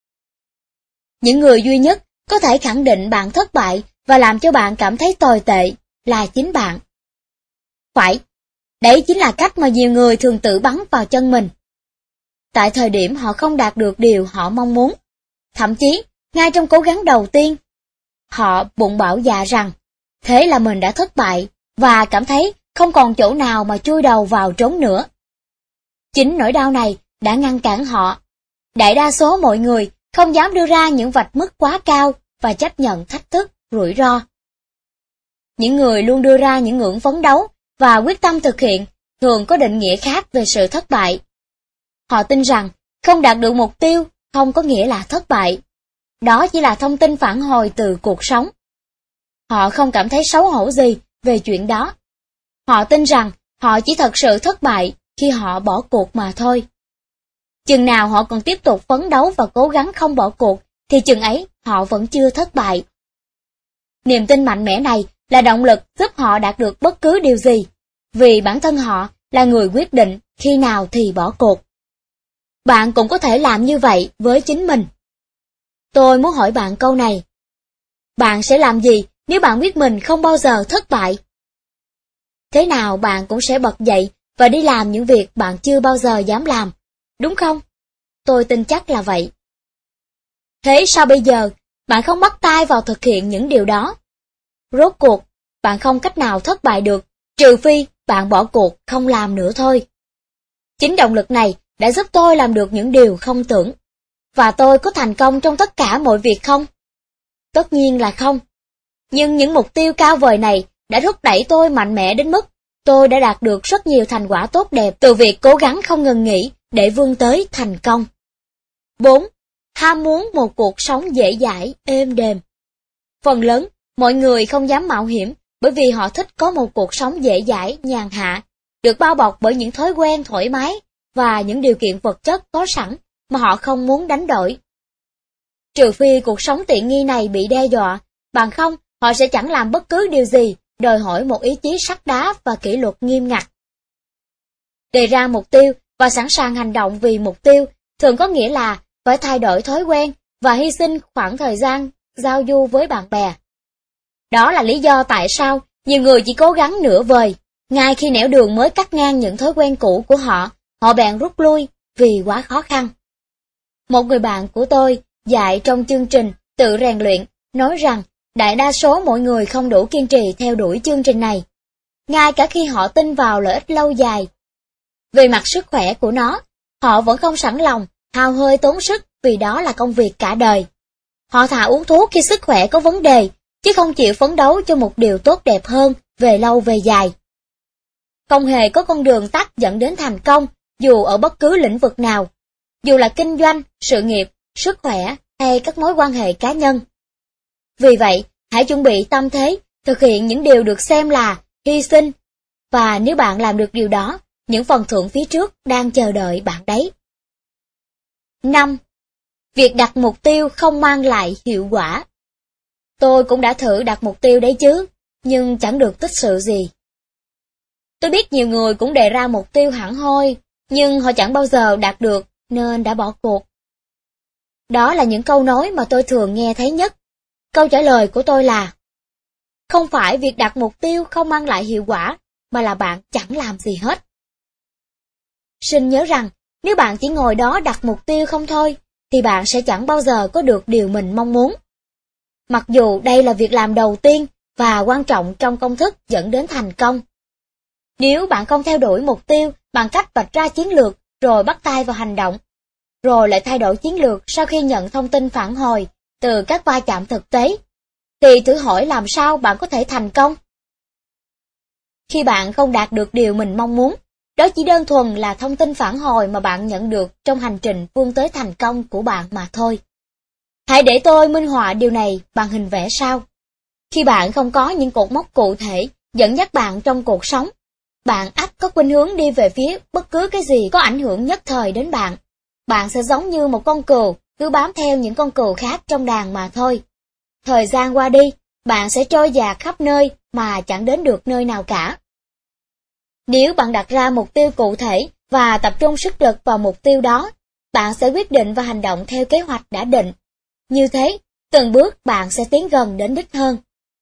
A: Những người duy nhất có thể khẳng định bạn thất bại và làm cho bạn cảm thấy tồi tệ là chính bạn. Phải, đấy chính là cách mà nhiều người thường tự bắn vào chân mình. Tại thời điểm họ không đạt được điều họ mong muốn, thậm chí ngay trong cố gắng đầu tiên, họ bụng bảo dạ rằng thế là mình đã thất bại và cảm thấy không còn chỗ nào mà chui đầu vào trốn nữa. Chính nỗi đau này đã ngăn cản họ. Đại đa số mọi người không dám đưa ra những vạch mức quá cao và chấp nhận thách thức, rủi ro. Những người luôn đưa ra những ngưỡng phấn đấu và quyết tâm thực hiện thường có định nghĩa khác về sự thất bại. Họ tin rằng không đạt được mục tiêu không có nghĩa là thất bại. Đó chỉ là thông tin phản hồi từ cuộc sống. Họ không cảm thấy xấu hổ gì về chuyện đó. Họ tin rằng họ chỉ thật sự thất bại khi họ bỏ cuộc mà thôi. Chừng nào họ còn tiếp tục phấn đấu và cố gắng không bỏ cuộc, thì chừng ấy họ vẫn chưa thất bại. Niềm tin mạnh mẽ này là động lực giúp họ đạt được bất cứ điều gì, vì bản thân họ là người quyết định khi nào thì bỏ cuộc. Bạn cũng có thể làm như vậy với chính mình. Tôi muốn hỏi bạn câu này. Bạn sẽ làm gì nếu bạn biết mình không bao giờ thất bại? Thế nào bạn cũng sẽ bật dậy và đi làm những việc bạn chưa bao giờ dám làm, đúng không? Tôi tin chắc là vậy. Thế sao bây giờ bạn không bắt tay vào thực hiện những điều đó? Rốt cuộc, bạn không cách nào thất bại được, trừ phi bạn bỏ cuộc không làm nữa thôi. Chính động lực này đã giúp tôi làm được những điều không tưởng. Và tôi có thành công trong tất cả mọi việc không? Tất nhiên là không. Nhưng những mục tiêu cao vời này đã thúc đẩy tôi mạnh mẽ đến mức tôi đã đạt được rất nhiều thành quả tốt đẹp từ việc cố gắng không ngừng nghỉ để vươn tới thành công. bốn. Ham muốn một cuộc sống dễ dãi, êm đềm. Phần lớn, mọi người không dám mạo hiểm bởi vì họ thích có một cuộc sống dễ dãi, nhàn hạ, được bao bọc bởi những thói quen thoải mái và những điều kiện vật chất có sẵn mà họ không muốn đánh đổi. Trừ phi cuộc sống tiện nghi này bị đe dọa, bằng không họ sẽ chẳng làm bất cứ điều gì đòi hỏi một ý chí sắt đá và kỷ luật nghiêm ngặt Đề ra mục tiêu và sẵn sàng hành động vì mục tiêu thường có nghĩa là phải thay đổi thói quen và hy sinh khoảng thời gian giao du với bạn bè. Đó là lý do tại sao nhiều người chỉ cố gắng nửa vời, ngay khi nẻo đường mới cắt ngang những thói quen cũ của họ, họ bèn rút lui vì quá khó khăn. Một người bạn của tôi dạy trong chương trình tự rèn luyện nói rằng đại đa số mọi người không đủ kiên trì theo đuổi chương trình này, ngay cả khi họ tin vào lợi ích lâu dài. Về mặt sức khỏe của nó, họ vẫn không sẵn lòng hao hơi tốn sức vì đó là công việc cả đời. Họ thà uống thuốc khi sức khỏe có vấn đề, chứ không chịu phấn đấu cho một điều tốt đẹp hơn về lâu về dài. Không hề có con đường tắt dẫn đến thành công, dù ở bất cứ lĩnh vực nào, dù là kinh doanh, sự nghiệp, sức khỏe hay các mối quan hệ cá nhân. Vì vậy, hãy chuẩn bị tâm thế, thực hiện những điều được xem là hy sinh, và nếu bạn làm được điều đó, những phần thưởng phía trước đang chờ đợi bạn đấy. năm. Việc đặt mục tiêu không mang lại hiệu quả. Tôi cũng đã thử đặt mục tiêu đấy chứ, nhưng chẳng được tích sự gì. Tôi biết nhiều người cũng đề ra mục tiêu hẳn hoi, nhưng họ chẳng bao giờ đạt được nên đã bỏ cuộc. Đó là những câu nói mà tôi thường nghe thấy nhất. Câu trả lời của tôi là: không phải việc đặt mục tiêu không mang lại hiệu quả, mà là bạn chẳng làm gì hết. Xin nhớ rằng, nếu bạn chỉ ngồi đó đặt mục tiêu không thôi, thì bạn sẽ chẳng bao giờ có được điều mình mong muốn. Mặc dù đây là việc làm đầu tiên và quan trọng trong công thức dẫn đến thành công. Nếu bạn không theo đuổi mục tiêu bằng cách vạch ra chiến lược rồi bắt tay vào hành động, rồi lại thay đổi chiến lược sau khi nhận thông tin phản hồi từ các va chạm thực tế, thì thử hỏi làm sao bạn có thể thành công? Khi bạn không đạt được điều mình mong muốn, đó chỉ đơn thuần là thông tin phản hồi mà bạn nhận được trong hành trình vươn tới thành công của bạn mà thôi. Hãy để tôi minh họa điều này bằng hình vẽ sau. Khi bạn không có những cột mốc cụ thể dẫn dắt bạn trong cuộc sống, bạn ắt có khuynh hướng đi về phía bất cứ cái gì có ảnh hưởng nhất thời đến bạn. Bạn sẽ giống như một con cừu, cứ bám theo những con cừu khác trong đàn mà thôi. Thời gian qua đi, bạn sẽ trôi dạt khắp nơi mà chẳng đến được nơi nào cả. Nếu bạn đặt ra mục tiêu cụ thể và tập trung sức lực vào mục tiêu đó, bạn sẽ quyết định và hành động theo kế hoạch đã định. Như thế, từng bước bạn sẽ tiến gần đến đích hơn.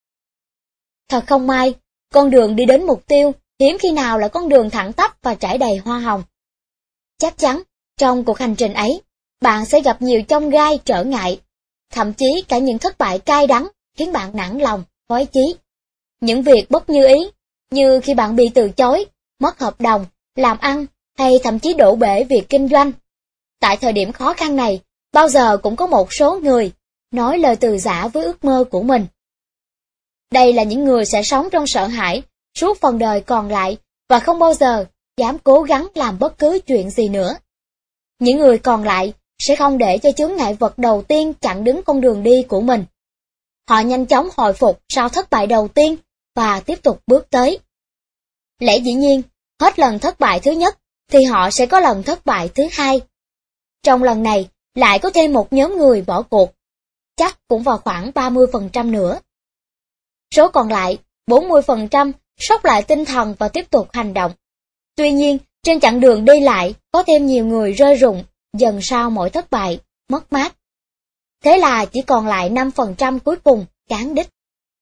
A: Thật không may, con đường đi đến mục tiêu hiếm khi nào là con đường thẳng tắp và trải đầy hoa hồng. Chắc chắn, trong cuộc hành trình ấy, bạn sẽ gặp nhiều chông gai trở ngại, thậm chí cả những thất bại cay đắng khiến bạn nản lòng, phối chí. Những việc bất như ý, như khi bạn bị từ chối, mất hợp đồng, làm ăn, hay thậm chí đổ bể việc kinh doanh. Tại thời điểm khó khăn này, bao giờ cũng có một số người nói lời từ giã với ước mơ của mình. Đây là những người sẽ sống trong sợ hãi suốt phần đời còn lại và không bao giờ dám cố gắng làm bất cứ chuyện gì nữa. Những người còn lại sẽ không để cho chướng ngại vật đầu tiên chặn đứng con đường đi của mình. Họ nhanh chóng hồi phục sau thất bại đầu tiên và tiếp tục bước tới. Lẽ dĩ nhiên, hết lần thất bại thứ nhất thì họ sẽ có lần thất bại thứ hai. Trong lần này, lại có thêm một nhóm người bỏ cuộc, chắc cũng vào khoảng ba mươi phần trăm nữa. Số còn lại, bốn mươi phần trăm, sốc lại tinh thần và tiếp tục hành động. Tuy nhiên, trên chặng đường đi lại, có thêm nhiều người rơi rụng, dần sau mỗi thất bại, mất mát. Thế là chỉ còn lại năm phần trăm cuối cùng, cán đích.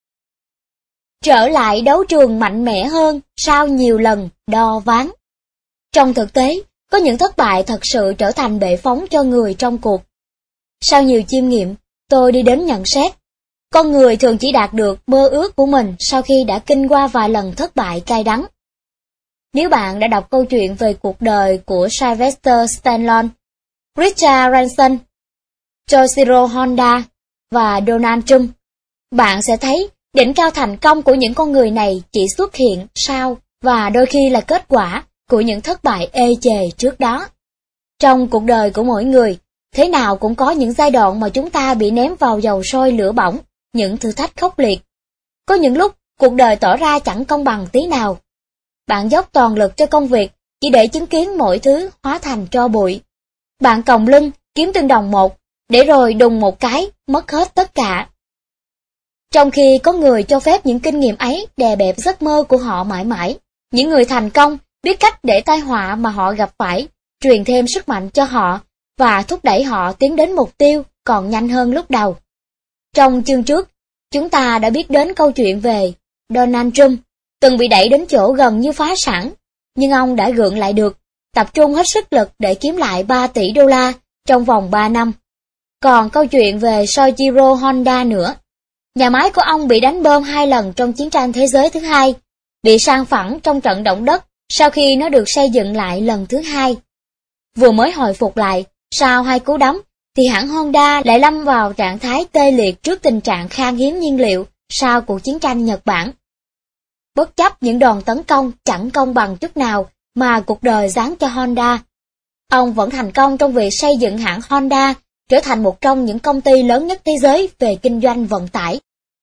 A: Trở lại đấu trường mạnh mẽ hơn sau nhiều lần đo ván. Trong thực tế, có những thất bại thật sự trở thành bệ phóng cho người trong cuộc. Sau nhiều chiêm nghiệm, tôi đi đến nhận xét, con người thường chỉ đạt được mơ ước của mình sau khi đã kinh qua vài lần thất bại cay đắng. Nếu bạn đã đọc câu chuyện về cuộc đời của Sylvester Stallone, Richard Branson, Toshiro Honda và Donald Trump, bạn sẽ thấy đỉnh cao thành công của những con người này chỉ xuất hiện sau và đôi khi là kết quả của những thất bại ê chề trước đó. Trong cuộc đời của mỗi người, thế nào cũng có những giai đoạn mà chúng ta bị ném vào dầu sôi lửa bỏng, những thử thách khốc liệt. Có những lúc, cuộc đời tỏ ra chẳng công bằng tí nào. Bạn dốc toàn lực cho công việc, chỉ để chứng kiến mọi thứ hóa thành tro bụi. Bạn còng lưng, kiếm từng đồng một, để rồi đùng một cái, mất hết tất cả. Trong khi có người cho phép những kinh nghiệm ấy đè bẹp giấc mơ của họ mãi mãi, những người thành công biết cách để tai họa mà họ gặp phải, truyền thêm sức mạnh cho họ và thúc đẩy họ tiến đến mục tiêu còn nhanh hơn lúc đầu. Trong chương trước, chúng ta đã biết đến câu chuyện về Donald Trump, từng bị đẩy đến chỗ gần như phá sản, nhưng ông đã gượng lại được, tập trung hết sức lực để kiếm lại ba tỷ đô la trong vòng ba năm. Còn câu chuyện về Soichiro Honda nữa. Nhà máy của ông bị đánh bom hai lần trong chiến tranh thế giới thứ hai, bị san phẳng trong trận động đất sau khi nó được xây dựng lại lần thứ hai. Vừa mới hồi phục lại, sau hai cú đấm, thì hãng Honda lại lâm vào trạng thái tê liệt trước tình trạng khan hiếm nhiên liệu sau cuộc chiến tranh Nhật Bản. Bất chấp những đòn tấn công chẳng công bằng chút nào mà cuộc đời giáng cho Honda, ông vẫn thành công trong việc xây dựng hãng Honda trở thành một trong những công ty lớn nhất thế giới về kinh doanh vận tải.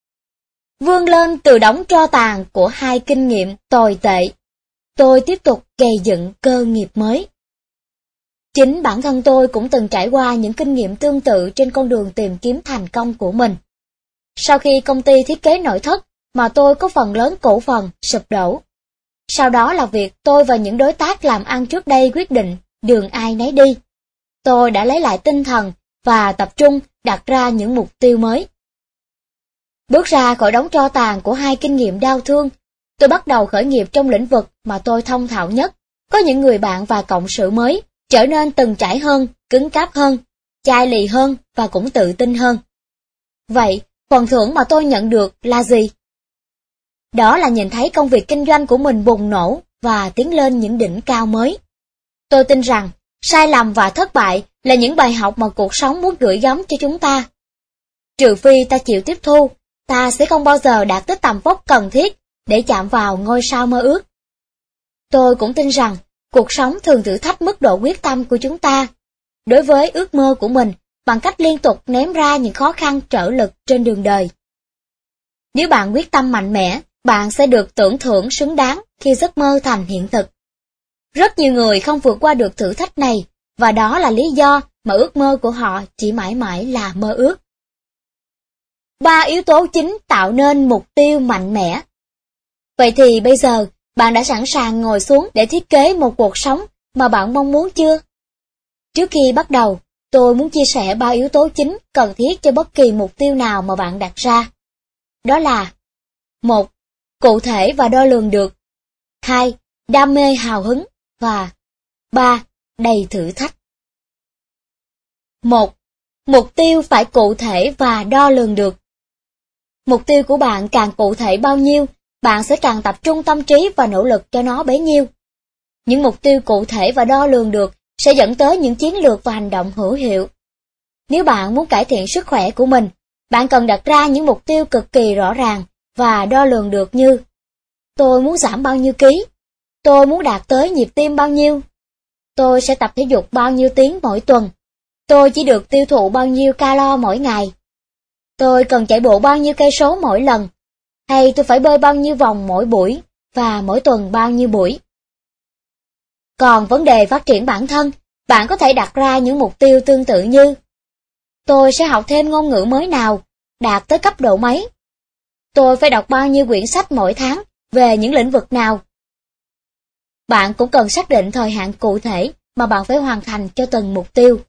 A: Vươn lên từ đống tro tàn của hai kinh nghiệm tồi tệ, tôi tiếp tục gây dựng cơ nghiệp mới. Chính bản thân tôi cũng từng trải qua những kinh nghiệm tương tự trên con đường tìm kiếm thành công của mình. Sau khi công ty thiết kế nội thất mà tôi có phần lớn cổ phần sụp đổ. Sau đó là việc tôi và những đối tác làm ăn trước đây quyết định đường ai nấy đi. Tôi đã lấy lại tinh thần và tập trung đặt ra những mục tiêu mới. Bước ra khỏi đống tro tàn của hai kinh nghiệm đau thương, tôi bắt đầu khởi nghiệp trong lĩnh vực mà tôi thông thạo nhất, có những người bạn và cộng sự mới, trở nên từng trải hơn, cứng cáp hơn, chai lì hơn và cũng tự tin hơn. Vậy, phần thưởng mà tôi nhận được là gì? Đó là nhìn thấy công việc kinh doanh của mình bùng nổ và tiến lên những đỉnh cao mới. Tôi tin rằng, sai lầm và thất bại là những bài học mà cuộc sống muốn gửi gắm cho chúng ta. Trừ phi ta chịu tiếp thu, ta sẽ không bao giờ đạt tới tầm vóc cần thiết để chạm vào ngôi sao mơ ước. Tôi cũng tin rằng, cuộc sống thường thử thách mức độ quyết tâm của chúng ta đối với ước mơ của mình bằng cách liên tục ném ra những khó khăn trở lực trên đường đời. Nếu bạn quyết tâm mạnh mẽ, bạn sẽ được tưởng thưởng xứng đáng khi giấc mơ thành hiện thực. Rất nhiều người không vượt qua được thử thách này, và đó là lý do mà ước mơ của họ chỉ mãi mãi là mơ ước. Ba yếu tố chính tạo nên mục tiêu mạnh mẽ. Vậy thì bây giờ, bạn đã sẵn sàng ngồi xuống để thiết kế một cuộc sống mà bạn mong muốn chưa? Trước khi bắt đầu, tôi muốn chia sẻ ba yếu tố chính cần thiết cho bất kỳ mục tiêu nào mà bạn đặt ra. Đó là: một. Cụ thể và đo lường được. hai. Đam mê hào hứng. Và ba. Đầy thử thách. một. Mục tiêu phải cụ thể và đo lường được. Mục tiêu của bạn càng cụ thể bao nhiêu, bạn sẽ càng tập trung tâm trí và nỗ lực cho nó bấy nhiêu. Những mục tiêu cụ thể và đo lường được sẽ dẫn tới những chiến lược và hành động hữu hiệu. Nếu bạn muốn cải thiện sức khỏe của mình, bạn cần đặt ra những mục tiêu cực kỳ rõ ràng và đo lường được như: tôi muốn giảm bao nhiêu ký, tôi muốn đạt tới nhịp tim bao nhiêu, tôi sẽ tập thể dục bao nhiêu tiếng mỗi tuần, tôi chỉ được tiêu thụ bao nhiêu calo mỗi ngày, tôi cần chạy bộ bao nhiêu cây số mỗi lần, hay tôi phải bơi bao nhiêu vòng mỗi buổi và mỗi tuần bao nhiêu buổi. Còn vấn đề phát triển bản thân, bạn có thể đặt ra những mục tiêu tương tự như: tôi sẽ học thêm ngôn ngữ mới nào, đạt tới cấp độ mấy, tôi phải đọc bao nhiêu quyển sách mỗi tháng về những lĩnh vực nào. Bạn cũng cần xác định thời hạn cụ thể mà bạn phải hoàn thành cho từng mục tiêu.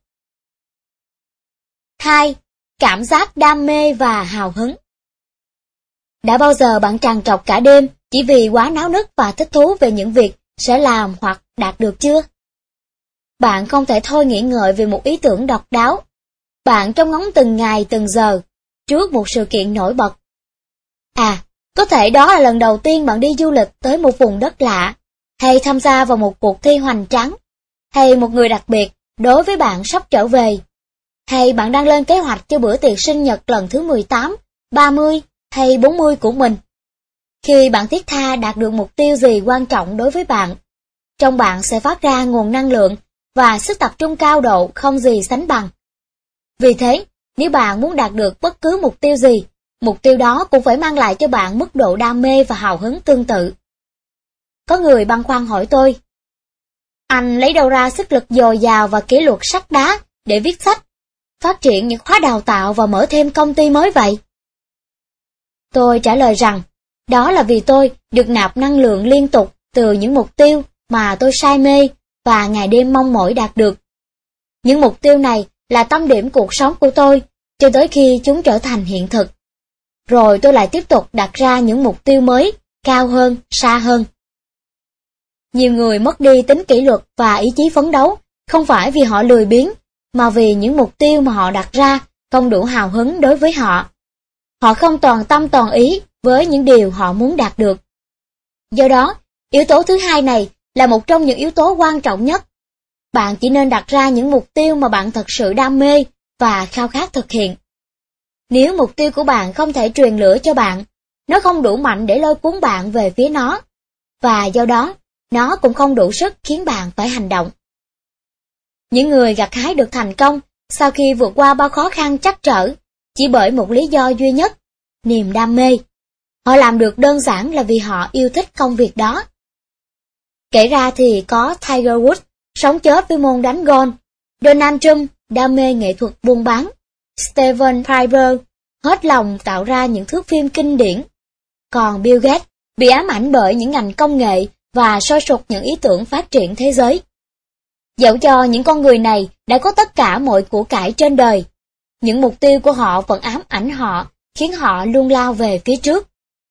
A: hai. Cảm giác đam mê và hào hứng. Đã bao giờ bạn trằn trọc cả đêm chỉ vì quá náo nức và thích thú về những việc sẽ làm hoặc đạt được chưa? Bạn không thể thôi nghĩ ngợi về một ý tưởng độc đáo. Bạn trông ngóng từng ngày từng giờ trước một sự kiện nổi bật. À, có thể đó là lần đầu tiên bạn đi du lịch tới một vùng đất lạ, hay tham gia vào một cuộc thi hoành tráng, hay một người đặc biệt đối với bạn sắp trở về, hay bạn đang lên kế hoạch cho bữa tiệc sinh nhật lần thứ mười tám, ba mươi hay bốn mươi của mình. Khi bạn thiết tha đạt được mục tiêu gì quan trọng đối với bạn, trong bạn sẽ phát ra nguồn năng lượng và sức tập trung cao độ không gì sánh bằng. Vì thế, nếu bạn muốn đạt được bất cứ mục tiêu gì, mục tiêu đó cũng phải mang lại cho bạn mức độ đam mê và hào hứng tương tự. Có người băn khoăn hỏi tôi: anh lấy đâu ra sức lực dồi dào và kỷ luật sắt đá để viết sách, phát triển những khóa đào tạo và mở thêm công ty mới vậy? Tôi trả lời rằng, đó là vì tôi được nạp năng lượng liên tục từ những mục tiêu mà tôi say mê và ngày đêm mong mỏi đạt được. Những mục tiêu này là tâm điểm cuộc sống của tôi cho tới khi chúng trở thành hiện thực. Rồi tôi lại tiếp tục đặt ra những mục tiêu mới, cao hơn, xa hơn. Nhiều người mất đi tính kỷ luật và ý chí phấn đấu, không phải vì họ lười biếng, mà vì những mục tiêu mà họ đặt ra không đủ hào hứng đối với họ. Họ không toàn tâm toàn ý với những điều họ muốn đạt được. Do đó, yếu tố thứ hai này là một trong những yếu tố quan trọng nhất. Bạn chỉ nên đặt ra những mục tiêu mà bạn thật sự đam mê và khao khát thực hiện. Nếu mục tiêu của bạn không thể truyền lửa cho bạn, nó không đủ mạnh để lôi cuốn bạn về phía nó, và do đó, nó cũng không đủ sức khiến bạn phải hành động. Những người gặt hái được thành công sau khi vượt qua bao khó khăn trắc trở, chỉ bởi một lý do duy nhất, niềm đam mê. Họ làm được đơn giản là vì họ yêu thích công việc đó. Kể ra thì có Tiger Woods, sống chết với môn đánh golf, Donald Trump, đam mê nghệ thuật buôn bán, Steven Spielberg, hết lòng tạo ra những thước phim kinh điển. Còn Bill Gates, bị ám ảnh bởi những ngành công nghệ và sôi sục những ý tưởng phát triển thế giới. Dẫu cho những con người này đã có tất cả mọi của cải trên đời, những mục tiêu của họ vẫn ám ảnh họ, khiến họ luôn lao về phía trước.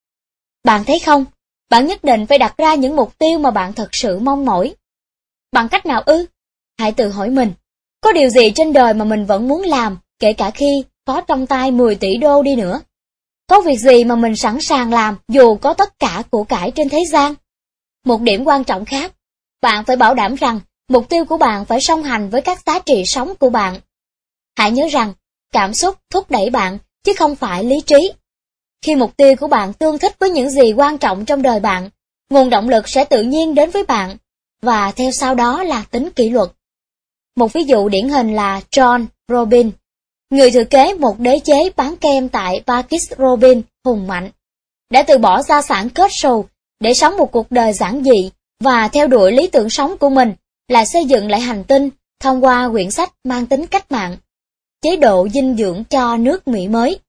A: Bạn thấy không? Bạn nhất định phải đặt ra những mục tiêu mà bạn thật sự mong mỏi. Bằng cách nào ư? Hãy tự hỏi mình, có điều gì trên đời mà mình vẫn muốn làm, kể cả khi có trong tay mười tỷ đô đi nữa? Có việc gì mà mình sẵn sàng làm dù có tất cả của cải trên thế gian? Một điểm quan trọng khác, bạn phải bảo đảm rằng mục tiêu của bạn phải song hành với các giá trị sống của bạn. Hãy nhớ rằng, cảm xúc thúc đẩy bạn, chứ không phải lý trí. Khi mục tiêu của bạn tương thích với những gì quan trọng trong đời bạn, nguồn động lực sẽ tự nhiên đến với bạn, và theo sau đó là tính kỷ luật. Một ví dụ điển hình là John Robin, người thừa kế một đế chế bán kem tại Baskin Robbins hùng mạnh, đã từ bỏ gia sản kết xù để sống một cuộc đời giản dị và theo đuổi lý tưởng sống của mình là xây dựng lại hành tinh thông qua quyển sách mang tính cách mạng, chế độ dinh dưỡng cho nước Mỹ mới.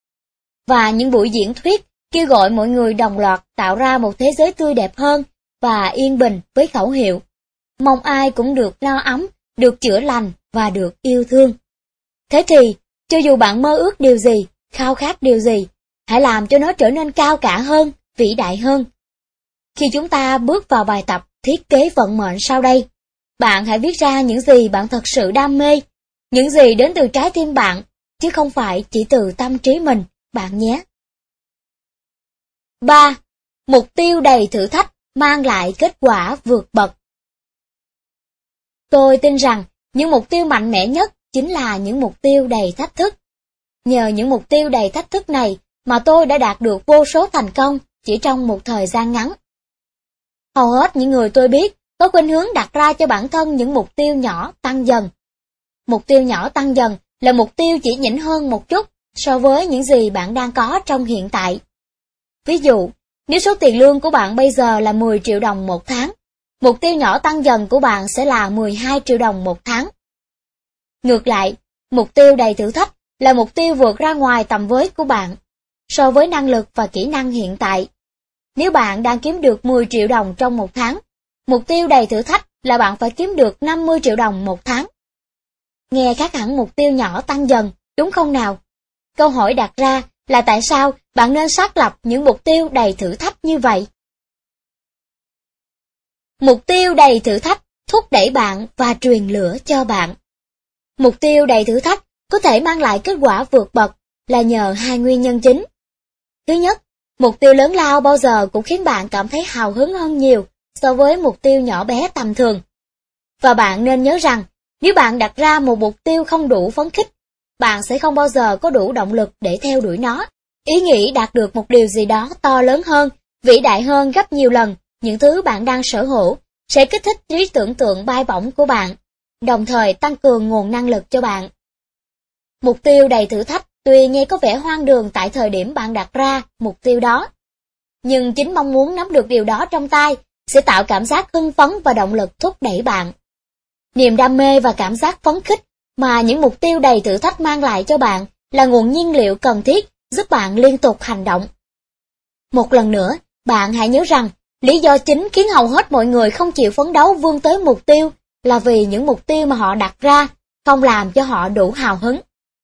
A: Và những buổi diễn thuyết kêu gọi mọi người đồng loạt tạo ra một thế giới tươi đẹp hơn và yên bình với khẩu hiệu mong ai cũng được no ấm, được chữa lành và được yêu thương. Thế thì, cho dù bạn mơ ước điều gì, khao khát điều gì, hãy làm cho nó trở nên cao cả hơn, vĩ đại hơn. Khi chúng ta bước vào bài tập thiết kế vận mệnh sau đây, bạn hãy viết ra những gì bạn thật sự đam mê, những gì đến từ trái tim bạn, chứ không phải chỉ từ tâm trí mình, bạn nhé. ba. Mục tiêu đầy thử thách mang lại kết quả vượt bậc. Tôi tin rằng những mục tiêu mạnh mẽ nhất chính là những mục tiêu đầy thách thức. Nhờ những mục tiêu đầy thách thức này mà tôi đã đạt được vô số thành công chỉ trong một thời gian ngắn. Hầu hết những người tôi biết có khuynh hướng đặt ra cho bản thân những mục tiêu nhỏ tăng dần. Mục tiêu nhỏ tăng dần là mục tiêu chỉ nhỉnh hơn một chút so với những gì bạn đang có trong hiện tại. Ví dụ, nếu số tiền lương của bạn bây giờ là mười triệu đồng một tháng, mục tiêu nhỏ tăng dần của bạn sẽ là mười hai triệu đồng một tháng. Ngược lại, mục tiêu đầy thử thách là mục tiêu vượt ra ngoài tầm với của bạn, so với năng lực và kỹ năng hiện tại. Nếu bạn đang kiếm được mười triệu đồng trong một tháng, mục tiêu đầy thử thách là bạn phải kiếm được năm mươi triệu đồng một tháng. Nghe khác hẳn mục tiêu nhỏ tăng dần, đúng không nào? Câu hỏi đặt ra là tại sao bạn nên xác lập những mục tiêu đầy thử thách như vậy? Mục tiêu đầy thử thách thúc đẩy bạn và truyền lửa cho bạn. Mục tiêu đầy thử thách có thể mang lại kết quả vượt bậc là nhờ hai nguyên nhân chính. Thứ nhất, mục tiêu lớn lao bao giờ cũng khiến bạn cảm thấy hào hứng hơn nhiều so với mục tiêu nhỏ bé tầm thường. Và bạn nên nhớ rằng, nếu bạn đặt ra một mục tiêu không đủ phấn khích, bạn sẽ không bao giờ có đủ động lực để theo đuổi nó. Ý nghĩ đạt được một điều gì đó to lớn hơn, vĩ đại hơn gấp nhiều lần những thứ bạn đang sở hữu sẽ kích thích trí tưởng tượng bay bổng của bạn, đồng thời tăng cường nguồn năng lực cho bạn. Mục tiêu đầy thử thách tuy nghe có vẻ hoang đường tại thời điểm bạn đặt ra mục tiêu đó, nhưng chính mong muốn nắm được điều đó trong tay sẽ tạo cảm giác hưng phấn và động lực thúc đẩy bạn. Niềm đam mê và cảm giác phấn khích mà những mục tiêu đầy thử thách mang lại cho bạn là nguồn nhiên liệu cần thiết giúp bạn liên tục hành động. Một lần nữa, bạn hãy nhớ rằng Lý do chính khiến hầu hết mọi người không chịu phấn đấu vươn tới mục tiêu là vì những mục tiêu mà họ đặt ra không làm cho họ đủ hào hứng.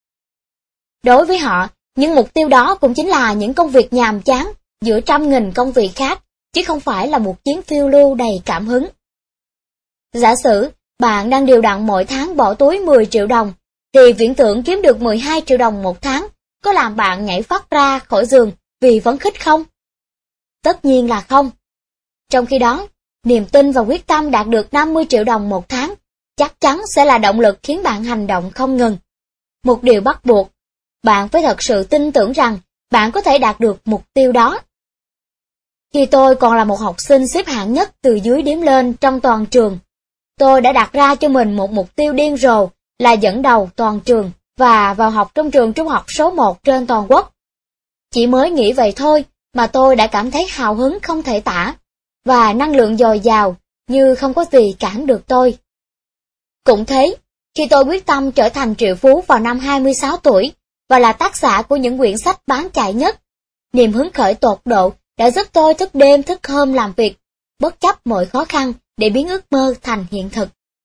A: Đối với họ, những mục tiêu đó cũng chính là những công việc nhàm chán giữa trăm nghìn công việc khác, chứ không phải là một chuyến phiêu lưu đầy cảm hứng. Giả sử bạn đang đều đặn mỗi tháng bỏ túi mười triệu đồng, thì viễn tưởng kiếm được mười hai triệu đồng một tháng có làm bạn nhảy phắt ra khỏi giường vì phấn khích không? Tất nhiên là không. Trong khi đó, niềm tin và quyết tâm đạt được năm mươi triệu đồng một tháng chắc chắn sẽ là động lực khiến bạn hành động không ngừng. Một điều bắt buộc, bạn phải thật sự tin tưởng rằng bạn có thể đạt được mục tiêu đó. Khi tôi còn là một học sinh xếp hạng nhất từ dưới đếm lên trong toàn trường, tôi đã đặt ra cho mình một mục tiêu điên rồ là dẫn đầu toàn trường và vào học trong trường trung học số một trên toàn quốc. Chỉ mới nghĩ vậy thôi mà tôi đã cảm thấy hào hứng không thể tả, và năng lượng dồi dào như không có gì cản được tôi. Cũng thế, khi tôi quyết tâm trở thành triệu phú vào năm hai mươi sáu tuổi và là tác giả của những quyển sách bán chạy nhất, niềm hứng khởi tột độ đã giúp tôi thức đêm thức hôm làm việc, bất chấp mọi khó khăn để biến ước mơ thành hiện thực.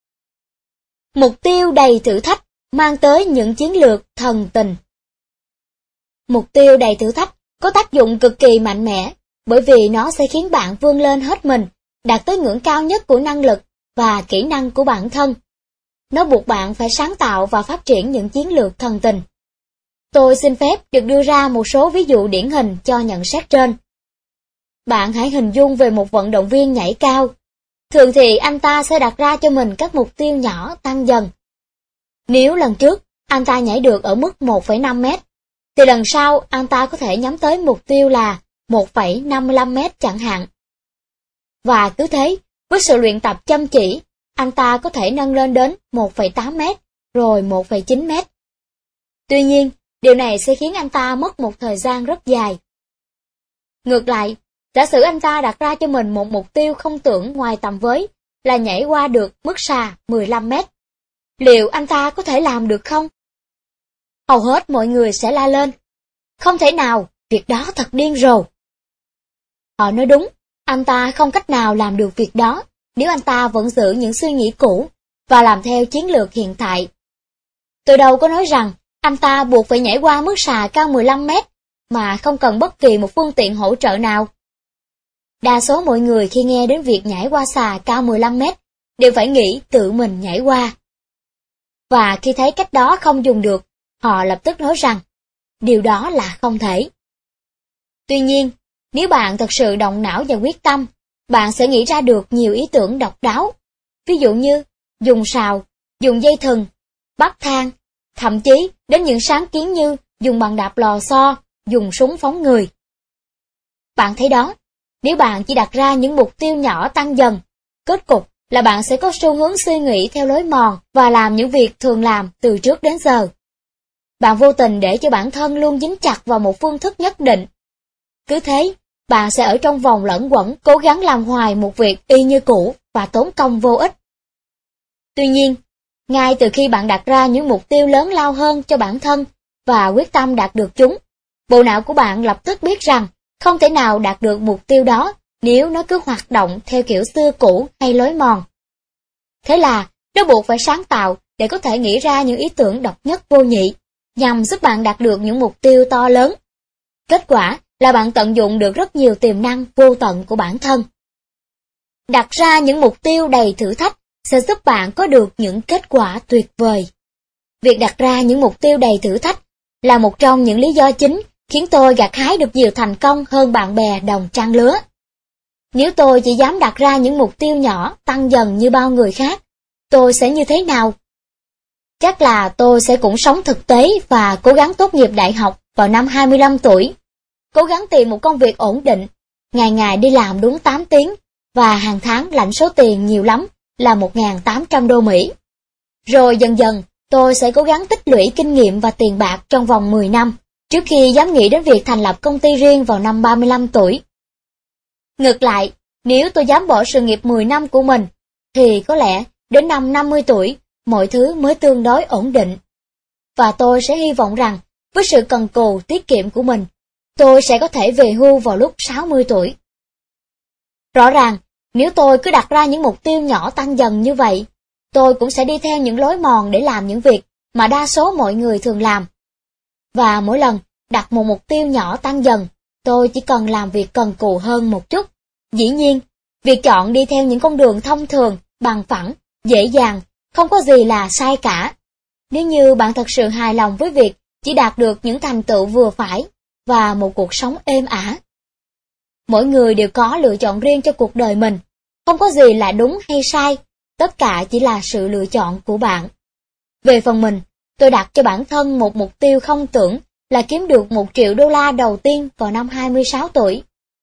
A: Mục tiêu đầy thử thách mang tới những chiến lược thần tình. Mục tiêu đầy thử thách có tác dụng cực kỳ mạnh mẽ, bởi vì nó sẽ khiến bạn vươn lên hết mình, đạt tới ngưỡng cao nhất của năng lực và kỹ năng của bản thân. Nó buộc bạn phải sáng tạo và phát triển những chiến lược thần tình. Tôi xin phép được đưa ra một số ví dụ điển hình cho nhận xét trên. Bạn hãy hình dung về một vận động viên nhảy cao. Thường thì anh ta sẽ đặt ra cho mình các mục tiêu nhỏ tăng dần. Nếu lần trước anh ta nhảy được ở mức một phẩy năm mét, thì lần sau anh ta có thể nhắm tới mục tiêu là một phẩy năm mươi lăm mét chẳng hạn. Và cứ thế, với sự luyện tập chăm chỉ, anh ta có thể nâng lên đến một phẩy tám mét, rồi một phẩy chín mét. Tuy nhiên, điều này sẽ khiến anh ta mất một thời gian rất dài. Ngược lại, giả sử anh ta đặt ra cho mình một mục tiêu không tưởng ngoài tầm với là nhảy qua được mức xà mười lăm mét. Liệu anh ta có thể làm được không? Hầu hết mọi người sẽ la lên. Không thể nào, việc đó thật điên rồ. Họ nói đúng, anh ta không cách nào làm được việc đó nếu anh ta vẫn giữ những suy nghĩ cũ và làm theo chiến lược hiện tại. Tôi đâu có nói rằng anh ta buộc phải nhảy qua mức xà cao mười lăm mét mà không cần bất kỳ một phương tiện hỗ trợ nào. Đa số mọi người khi nghe đến việc nhảy qua xà cao mười lăm mét đều phải nghĩ tự mình nhảy qua. Và khi thấy cách đó không dùng được, họ lập tức nói rằng điều đó là không thể. Tuy nhiên, nếu bạn thật sự động não và quyết tâm, bạn sẽ nghĩ ra được nhiều ý tưởng độc đáo. Ví dụ như dùng sào, dùng dây thừng, bắt thang, thậm chí đến những sáng kiến như dùng bằng đạp lò xo, dùng súng phóng người. Bạn thấy đó, nếu bạn chỉ đặt ra những mục tiêu nhỏ tăng dần, kết cục là bạn sẽ có xu hướng suy nghĩ theo lối mòn và làm những việc thường làm từ trước đến giờ. Bạn vô tình để cho bản thân luôn dính chặt vào một phương thức nhất định. Cứ thế, bạn sẽ ở trong vòng lẩn quẩn cố gắng làm hoài một việc y như cũ và tốn công vô ích. Tuy nhiên, ngay từ khi bạn đặt ra những mục tiêu lớn lao hơn cho bản thân và quyết tâm đạt được chúng, bộ não của bạn lập tức biết rằng không thể nào đạt được mục tiêu đó nếu nó cứ hoạt động theo kiểu xưa cũ hay lối mòn. Thế là, nó buộc phải sáng tạo để có thể nghĩ ra những ý tưởng độc nhất vô nhị, nhằm giúp bạn đạt được những mục tiêu to lớn. Kết quả là bạn tận dụng được rất nhiều tiềm năng vô tận của bản thân. Đặt ra những mục tiêu đầy thử thách sẽ giúp bạn có được những kết quả tuyệt vời. Việc đặt ra những mục tiêu đầy thử thách là một trong những lý do chính khiến tôi gặt hái được nhiều thành công hơn bạn bè đồng trang lứa. Nếu tôi chỉ dám đặt ra những mục tiêu nhỏ tăng dần như bao người khác, tôi sẽ như thế nào? Chắc là tôi sẽ cũng sống thực tế và cố gắng tốt nghiệp đại học vào năm hai mươi lăm tuổi, cố gắng tìm một công việc ổn định, ngày ngày đi làm đúng tám tiếng và hàng tháng lãnh số tiền nhiều lắm là một nghìn tám trăm đô Mỹ. Rồi dần dần, tôi sẽ cố gắng tích lũy kinh nghiệm và tiền bạc trong vòng mười năm, trước khi dám nghĩ đến việc thành lập công ty riêng vào năm ba mươi lăm tuổi. Ngược lại, nếu tôi dám bỏ sự nghiệp mười năm của mình, thì có lẽ đến năm năm mươi tuổi, mọi thứ mới tương đối ổn định. Và tôi sẽ hy vọng rằng, với sự cần cù tiết kiệm của mình, tôi sẽ có thể về hưu vào lúc sáu mươi tuổi. Rõ ràng, nếu tôi cứ đặt ra những mục tiêu nhỏ tăng dần như vậy, tôi cũng sẽ đi theo những lối mòn để làm những việc mà đa số mọi người thường làm. Và mỗi lần đặt một mục tiêu nhỏ tăng dần, tôi chỉ cần làm việc cần cù hơn một chút. Dĩ nhiên, việc chọn đi theo những con đường thông thường, bằng phẳng, dễ dàng, không có gì là sai cả. Nếu như bạn thật sự hài lòng với việc chỉ đạt được những thành tựu vừa phải và một cuộc sống êm ả. Mỗi người đều có lựa chọn riêng cho cuộc đời mình, không có gì là đúng hay sai, tất cả chỉ là sự lựa chọn của bạn. Về phần mình, tôi đặt cho bản thân một mục tiêu không tưởng là kiếm được một triệu đô la đầu tiên vào năm hai mươi sáu tuổi.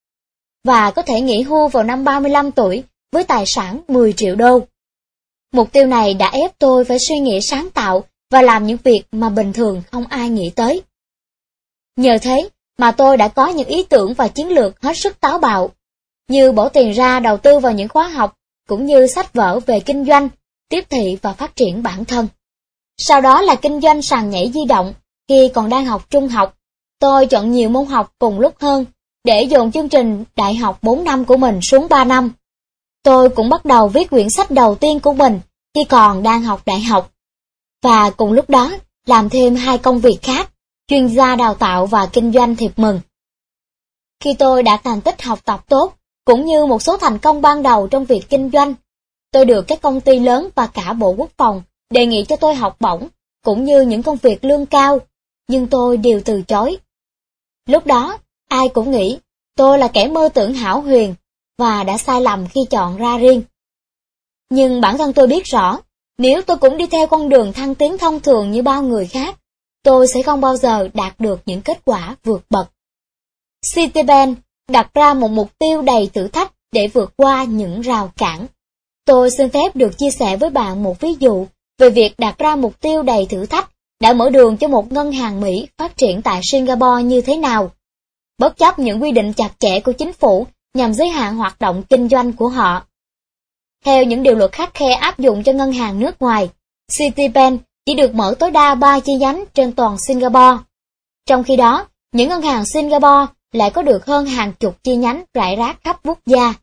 A: Và có thể nghỉ hưu vào năm ba mươi lăm tuổi với tài sản mười triệu đô. Mục tiêu này đã ép tôi phải suy nghĩ sáng tạo và làm những việc mà bình thường không ai nghĩ tới. Nhờ thế mà tôi đã có những ý tưởng và chiến lược hết sức táo bạo, như bỏ tiền ra đầu tư vào những khóa học, cũng như sách vở về kinh doanh, tiếp thị và phát triển bản thân. Sau đó là kinh doanh sàn nhảy di động. Khi còn đang học trung học, tôi chọn nhiều môn học cùng lúc hơn, để dồn chương trình đại học bốn năm của mình xuống ba năm. Tôi cũng bắt đầu viết quyển sách đầu tiên của mình khi còn đang học đại học. Và cùng lúc đó, làm thêm hai công việc khác, chuyên gia đào tạo và kinh doanh thiệp mừng. Khi tôi đạt thành tích học tập tốt, cũng như một số thành công ban đầu trong việc kinh doanh, tôi được các công ty lớn và cả Bộ Quốc phòng đề nghị cho tôi học bổng, cũng như những công việc lương cao, nhưng tôi đều từ chối. Lúc đó, ai cũng nghĩ tôi là kẻ mơ tưởng hão huyền, và đã sai lầm khi chọn ra riêng. Nhưng bản thân tôi biết rõ, nếu tôi cũng đi theo con đường thăng tiến thông thường như bao người khác, tôi sẽ không bao giờ đạt được những kết quả vượt bậc. Citibank đặt ra một mục tiêu đầy thử thách để vượt qua những rào cản. Tôi xin phép được chia sẻ với bạn một ví dụ về việc đặt ra mục tiêu đầy thử thách đã mở đường cho một ngân hàng Mỹ phát triển tại Singapore như thế nào. Bất chấp những quy định chặt chẽ của chính phủ nhằm giới hạn hoạt động kinh doanh của họ. Theo những điều luật khắt khe áp dụng cho ngân hàng nước ngoài, Citibank chỉ được mở tối đa ba chi nhánh trên toàn Singapore. Trong khi đó, những ngân hàng Singapore lại có được hơn hàng chục chi nhánh rải rác khắp quốc gia.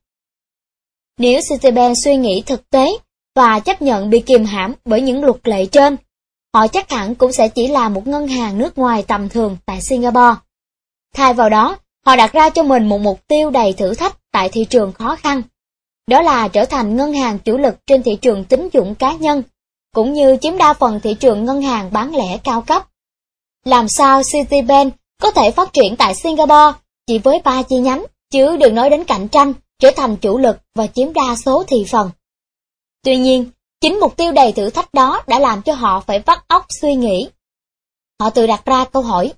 A: Nếu Citibank suy nghĩ thực tế và chấp nhận bị kìm hãm bởi những luật lệ trên, họ chắc hẳn cũng sẽ chỉ là một ngân hàng nước ngoài tầm thường tại Singapore. Thay vào đó, họ đặt ra cho mình một mục tiêu đầy thử thách tại thị trường khó khăn. Đó là trở thành ngân hàng chủ lực trên thị trường tín dụng cá nhân, cũng như chiếm đa phần thị trường ngân hàng bán lẻ cao cấp. Làm sao Citibank có thể phát triển tại Singapore chỉ với ba chi nhánh, chứ đừng nói đến cạnh tranh, trở thành chủ lực và chiếm đa số thị phần. Tuy nhiên, chính mục tiêu đầy thử thách đó đã làm cho họ phải vắt óc suy nghĩ. Họ tự đặt ra câu hỏi: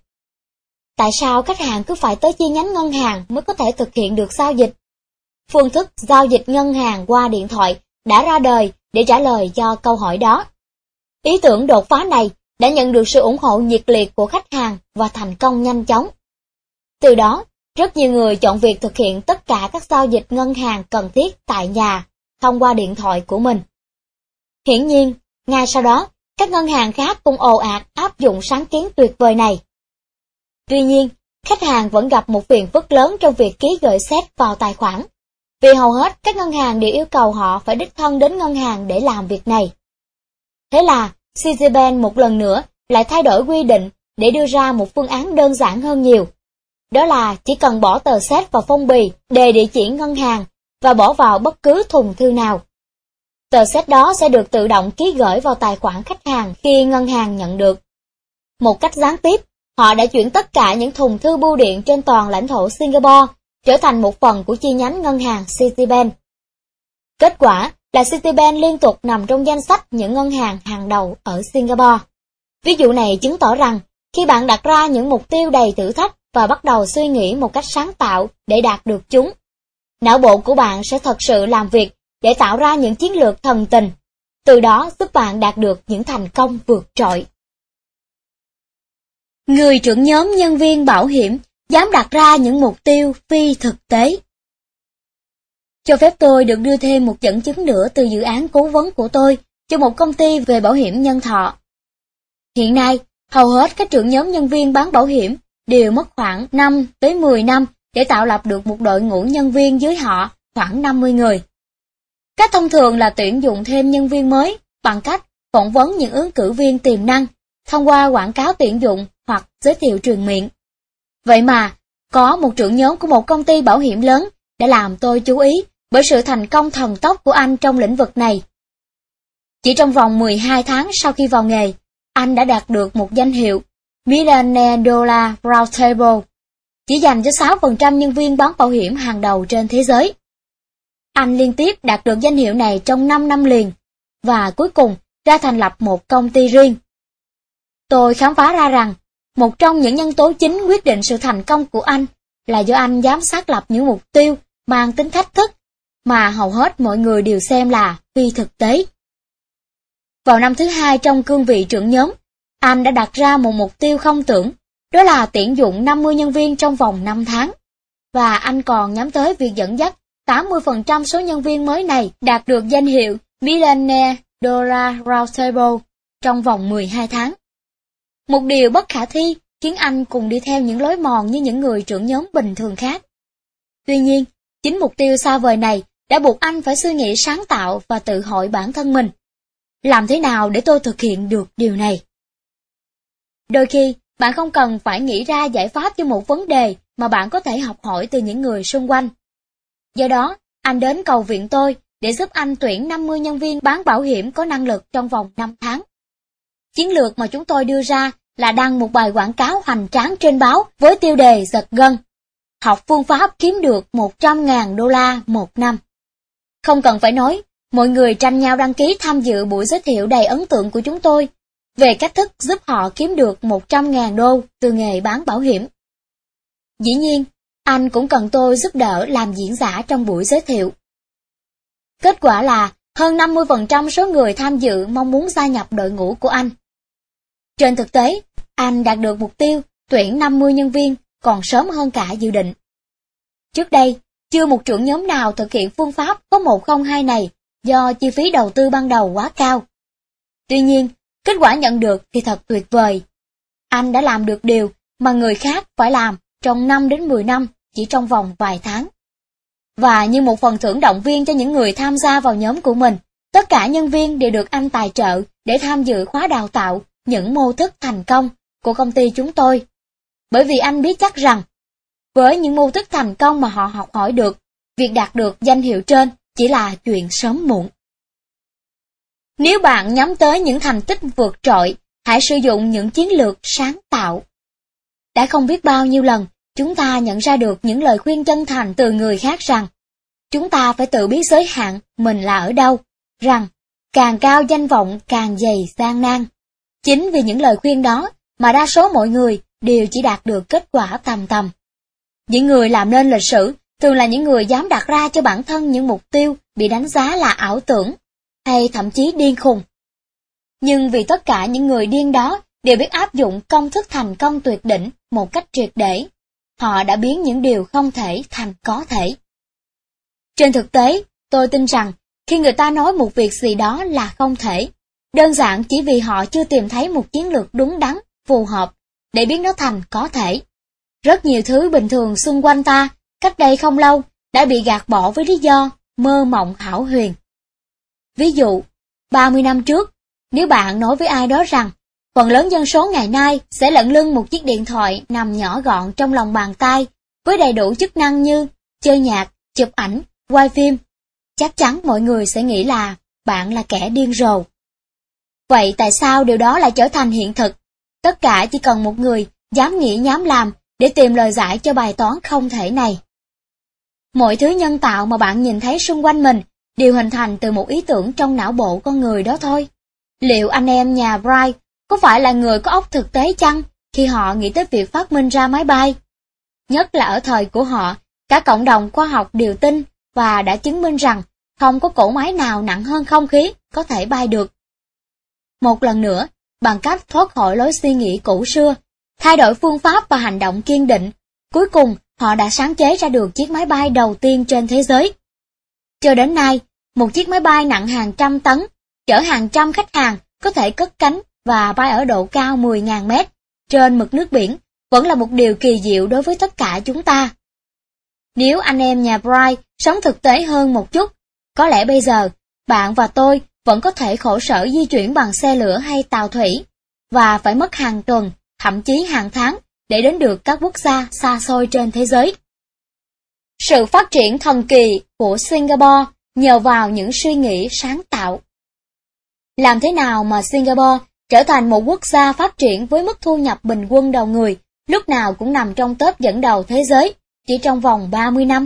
A: tại sao khách hàng cứ phải tới chi nhánh ngân hàng mới có thể thực hiện được giao dịch? Phương thức giao dịch ngân hàng qua điện thoại đã ra đời để trả lời cho câu hỏi đó. Ý tưởng đột phá này đã nhận được sự ủng hộ nhiệt liệt của khách hàng và thành công nhanh chóng. Từ đó, rất nhiều người chọn việc thực hiện tất cả các giao dịch ngân hàng cần thiết tại nhà, thông qua điện thoại của mình. Hiển nhiên, ngay sau đó, các ngân hàng khác cũng ồ ạt áp dụng sáng kiến tuyệt vời này. Tuy nhiên, khách hàng vẫn gặp một phiền phức lớn trong việc ký gửi séc vào tài khoản, vì hầu hết các ngân hàng đều yêu cầu họ phải đích thân đến ngân hàng để làm việc này. Thế là, Citibank một lần nữa lại thay đổi quy định để đưa ra một phương án đơn giản hơn nhiều. Đó là chỉ cần bỏ tờ séc vào phong bì đề địa chỉ ngân hàng và bỏ vào bất cứ thùng thư nào. Tờ séc đó sẽ được tự động ký gửi vào tài khoản khách hàng khi ngân hàng nhận được. Một cách gián tiếp, họ đã chuyển tất cả những thùng thư bưu điện trên toàn lãnh thổ Singapore trở thành một phần của chi nhánh ngân hàng Citibank. Kết quả là Citibank liên tục nằm trong danh sách những ngân hàng hàng đầu ở Singapore. Ví dụ này chứng tỏ rằng, khi bạn đặt ra những mục tiêu đầy thử thách và bắt đầu suy nghĩ một cách sáng tạo để đạt được chúng, não bộ của bạn sẽ thật sự làm việc để tạo ra những chiến lược thần tình, từ đó giúp bạn đạt được những thành công vượt trội. Người trưởng nhóm nhân viên bảo hiểm dám đặt ra những mục tiêu phi thực tế. Cho phép tôi được đưa thêm một dẫn chứng nữa từ dự án cố vấn của tôi cho một công ty về bảo hiểm nhân thọ. Hiện nay, hầu hết các trưởng nhóm nhân viên bán bảo hiểm đều mất khoảng năm tới mười năm để tạo lập được một đội ngũ nhân viên dưới họ khoảng năm mươi người. Cách thông thường là tuyển dụng thêm nhân viên mới bằng cách phỏng vấn những ứng cử viên tiềm năng thông qua quảng cáo tuyển dụng hoặc giới thiệu truyền miệng. Vậy mà, có một trưởng nhóm của một công ty bảo hiểm lớn đã làm tôi chú ý bởi sự thành công thần tốc của anh trong lĩnh vực này. Chỉ trong vòng mười hai tháng sau khi vào nghề, anh đã đạt được một danh hiệu Millionaire Dollar Roundtable, chỉ dành cho sáu phần trăm nhân viên bán bảo hiểm hàng đầu trên thế giới. Anh liên tiếp đạt được danh hiệu này trong năm năm liền, và cuối cùng ra thành lập một công ty riêng. Tôi khám phá ra rằng, một trong những nhân tố chính quyết định sự thành công của anh là do anh dám xác lập những mục tiêu mang tính thách thức mà hầu hết mọi người đều xem là phi thực tế. Vào năm thứ hai trong cương vị trưởng nhóm, anh đã đặt ra một mục tiêu không tưởng, đó là tuyển dụng năm mươi nhân viên trong vòng năm tháng. Và anh còn nhắm tới việc dẫn dắt tám mươi phần trăm số nhân viên mới này đạt được danh hiệu Millionaire Dollar Roundtable trong vòng mười hai tháng. Một điều bất khả thi khiến anh cùng đi theo những lối mòn như những người trưởng nhóm bình thường khác. Tuy nhiên, chính mục tiêu xa vời này đã buộc anh phải suy nghĩ sáng tạo và tự hỏi bản thân mình. Làm thế nào để tôi thực hiện được điều này? Đôi khi, bạn không cần phải nghĩ ra giải pháp cho một vấn đề mà bạn có thể học hỏi từ những người xung quanh. Do đó, anh đến cầu viện tôi để giúp anh tuyển năm mươi nhân viên bán bảo hiểm có năng lực trong vòng năm tháng. Chiến lược mà chúng tôi đưa ra là đăng một bài quảng cáo hoành tráng trên báo với tiêu đề giật gân: học phương pháp kiếm được một trăm nghìn đô la một năm. Không cần phải nói, mọi người tranh nhau đăng ký tham dự buổi giới thiệu đầy ấn tượng của chúng tôi về cách thức giúp họ kiếm được một trăm nghìn đô từ nghề bán bảo hiểm. Dĩ nhiên, anh cũng cần tôi giúp đỡ làm diễn giả trong buổi giới thiệu. Kết quả là hơn năm mươi phần trăm số người tham dự mong muốn gia nhập đội ngũ của anh. Trên thực tế, anh đạt được mục tiêu tuyển năm mươi nhân viên còn sớm hơn cả dự định. Trước đây, chưa một trưởng nhóm nào thực hiện phương pháp có một không hai này do chi phí đầu tư ban đầu quá cao. Tuy nhiên, kết quả nhận được thì thật tuyệt vời. Anh đã làm được điều mà người khác phải làm trong năm đến mười năm chỉ trong vòng vài tháng. Và như một phần thưởng động viên cho những người tham gia vào nhóm của mình, tất cả nhân viên đều được anh tài trợ để tham dự khóa đào tạo những mô thức thành công của công ty chúng tôi. Bởi vì anh biết chắc rằng, với những mô thức thành công mà họ học hỏi được, việc đạt được danh hiệu trên chỉ là chuyện sớm muộn. Nếu bạn nhắm tới những thành tích vượt trội, hãy sử dụng những chiến lược sáng tạo. Đã không biết bao nhiêu lần, chúng ta nhận ra được những lời khuyên chân thành từ người khác rằng, chúng ta phải tự biết giới hạn mình là ở đâu, rằng càng cao danh vọng càng dày gian nan. Chính vì những lời khuyên đó mà đa số mọi người đều chỉ đạt được kết quả tầm tầm. Những người làm nên lịch sử thường là những người dám đặt ra cho bản thân những mục tiêu bị đánh giá là ảo tưởng, hay thậm chí điên khùng. Nhưng vì tất cả những người điên đó đều biết áp dụng công thức thành công tuyệt đỉnh một cách triệt để, họ đã biến những điều không thể thành có thể. Trên thực tế, tôi tin rằng khi người ta nói một việc gì đó là không thể, đơn giản chỉ vì họ chưa tìm thấy một chiến lược đúng đắn, phù hợp để biến nó thành có thể. Rất nhiều thứ bình thường xung quanh ta, cách đây không lâu, đã bị gạt bỏ với lý do mơ mộng hão huyền. Ví dụ, ba mươi năm trước, nếu bạn nói với ai đó rằng phần lớn dân số ngày nay sẽ lận lưng một chiếc điện thoại nằm nhỏ gọn trong lòng bàn tay với đầy đủ chức năng như chơi nhạc, chụp ảnh, quay phim, chắc chắn mọi người sẽ nghĩ là bạn là kẻ điên rồ. Vậy tại sao điều đó lại trở thành hiện thực? Tất cả chỉ cần một người dám nghĩ dám làm để tìm lời giải cho bài toán không thể này. Mọi thứ nhân tạo mà bạn nhìn thấy xung quanh mình đều hình thành từ một ý tưởng trong não bộ con người đó thôi. Liệu anh em nhà Wright có phải là người có óc thực tế chăng khi họ nghĩ tới việc phát minh ra máy bay? Nhất là ở thời của họ, cả cộng đồng khoa học đều tin và đã chứng minh rằng không có cỗ máy nào nặng hơn không khí có thể bay được. Một lần nữa, bằng cách thoát khỏi lối suy nghĩ cũ xưa, thay đổi phương pháp và hành động kiên định, cuối cùng họ đã sáng chế ra được chiếc máy bay đầu tiên trên thế giới. Cho đến nay, một chiếc máy bay nặng hàng trăm tấn, chở hàng trăm khách hàng có thể cất cánh và bay ở độ cao mười nghìn mét trên mực nước biển vẫn là một điều kỳ diệu đối với tất cả chúng ta. Nếu anh em nhà Wright sống thực tế hơn một chút. Có lẽ bây giờ, bạn và tôi vẫn có thể khổ sở di chuyển bằng xe lửa hay tàu thủy, và phải mất hàng tuần, thậm chí hàng tháng để đến được các quốc gia xa xôi trên thế giới. Sự phát triển thần kỳ của Singapore nhờ vào những suy nghĩ sáng tạo. Làm thế nào mà Singapore trở thành một quốc gia phát triển với mức thu nhập bình quân đầu người lúc nào cũng nằm trong top dẫn đầu thế giới chỉ trong vòng ba mươi năm?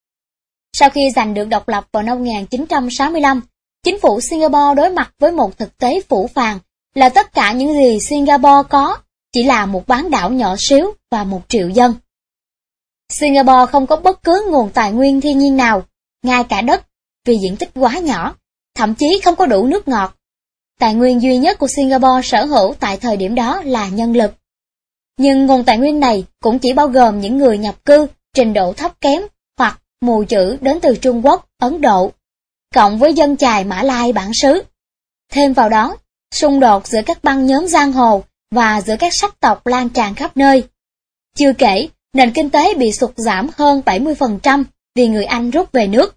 A: Sau khi giành được độc lập vào năm một nghìn chín trăm sáu mươi lăm, chính phủ Singapore đối mặt với một thực tế phũ phàng là tất cả những gì Singapore có chỉ là một bán đảo nhỏ xíu và một triệu dân. Singapore không có bất cứ nguồn tài nguyên thiên nhiên nào, ngay cả đất, vì diện tích quá nhỏ, thậm chí không có đủ nước ngọt. Tài nguyên duy nhất của Singapore sở hữu tại thời điểm đó là nhân lực. Nhưng nguồn tài nguyên này cũng chỉ bao gồm những người nhập cư, trình độ thấp kém hoặc mù chữ đến từ Trung Quốc, Ấn Độ, cộng với dân chài Mã Lai bản xứ. Thêm vào đó, xung đột giữa các băng nhóm giang hồ và giữa các sắc tộc lan tràn khắp nơi. Chưa kể, nền kinh tế bị sụt giảm hơn bảy mươi phần trăm vì người Anh rút về nước.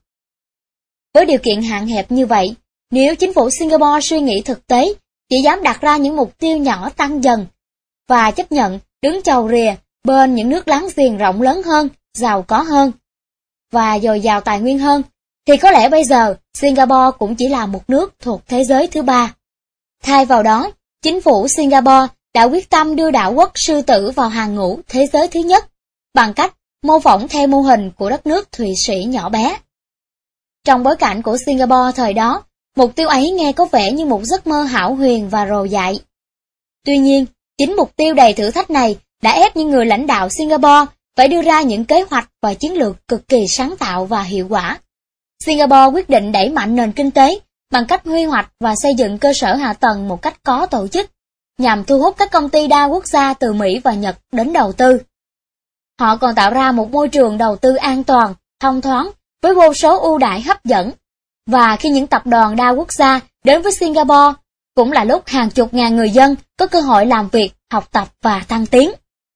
A: Với điều kiện hạn hẹp như vậy, nếu chính phủ Singapore suy nghĩ thực tế, chỉ dám đặt ra những mục tiêu nhỏ tăng dần, và chấp nhận đứng chầu rìa bên những nước láng giềng rộng lớn hơn, giàu có hơn, và dồi dào tài nguyên hơn, thì có lẽ bây giờ Singapore cũng chỉ là một nước thuộc thế giới thứ ba. Thay vào đó, chính phủ Singapore đã quyết tâm đưa đảo quốc sư tử vào hàng ngũ thế giới thứ nhất, bằng cách mô phỏng theo mô hình của đất nước Thụy Sĩ nhỏ bé. Trong bối cảnh của Singapore thời đó, mục tiêu ấy nghe có vẻ như một giấc mơ hão huyền và rồ dại. Tuy nhiên, chính mục tiêu đầy thử thách này đã ép những người lãnh đạo Singapore phải đưa ra những kế hoạch và chiến lược cực kỳ sáng tạo và hiệu quả. Singapore quyết định đẩy mạnh nền kinh tế bằng cách quy hoạch và xây dựng cơ sở hạ tầng một cách có tổ chức, nhằm thu hút các công ty đa quốc gia từ Mỹ và Nhật đến đầu tư. Họ còn tạo ra một môi trường đầu tư an toàn, thông thoáng, với vô số ưu đãi hấp dẫn. Và khi những tập đoàn đa quốc gia đến với Singapore, cũng là lúc hàng chục ngàn người dân có cơ hội làm việc, học tập và thăng tiến.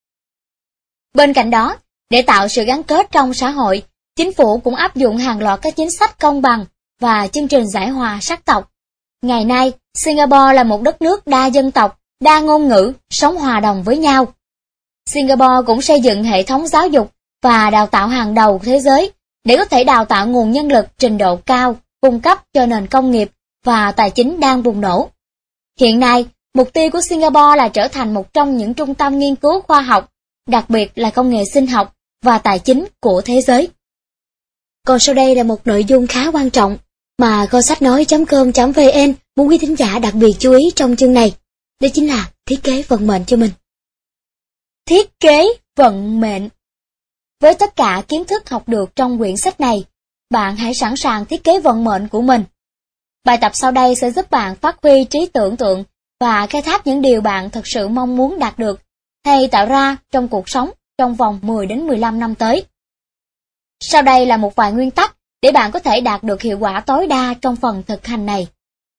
A: Bên cạnh đó, để tạo sự gắn kết trong xã hội, chính phủ cũng áp dụng hàng loạt các chính sách công bằng và chương trình giải hòa sắc tộc. Ngày nay, Singapore là một đất nước đa dân tộc, đa ngôn ngữ, sống hòa đồng với nhau. Singapore cũng xây dựng hệ thống giáo dục và đào tạo hàng đầu thế giới để có thể đào tạo nguồn nhân lực trình độ cao, cung cấp cho nền công nghiệp và tài chính đang bùng nổ. Hiện nay, mục tiêu của Singapore là trở thành một trong những trung tâm nghiên cứu khoa học, đặc biệt là công nghệ sinh học và tài chính của thế giới. Còn sau đây là một nội dung khá quan trọng mà kho sách nói chấm com chấm vn muốn quý thính giả đặc biệt chú ý trong chương này. Đó chính là thiết kế vận mệnh cho mình. Thiết kế vận mệnh. Với tất cả kiến thức học được trong quyển sách này, bạn hãy sẵn sàng thiết kế vận mệnh của mình. Bài tập sau đây sẽ giúp bạn phát huy trí tưởng tượng và khai thác những điều bạn thực sự mong muốn đạt được hay tạo ra trong cuộc sống trong vòng mười đến mười lăm năm tới. Sau đây là một vài nguyên tắc để bạn có thể đạt được hiệu quả tối đa trong phần thực hành này.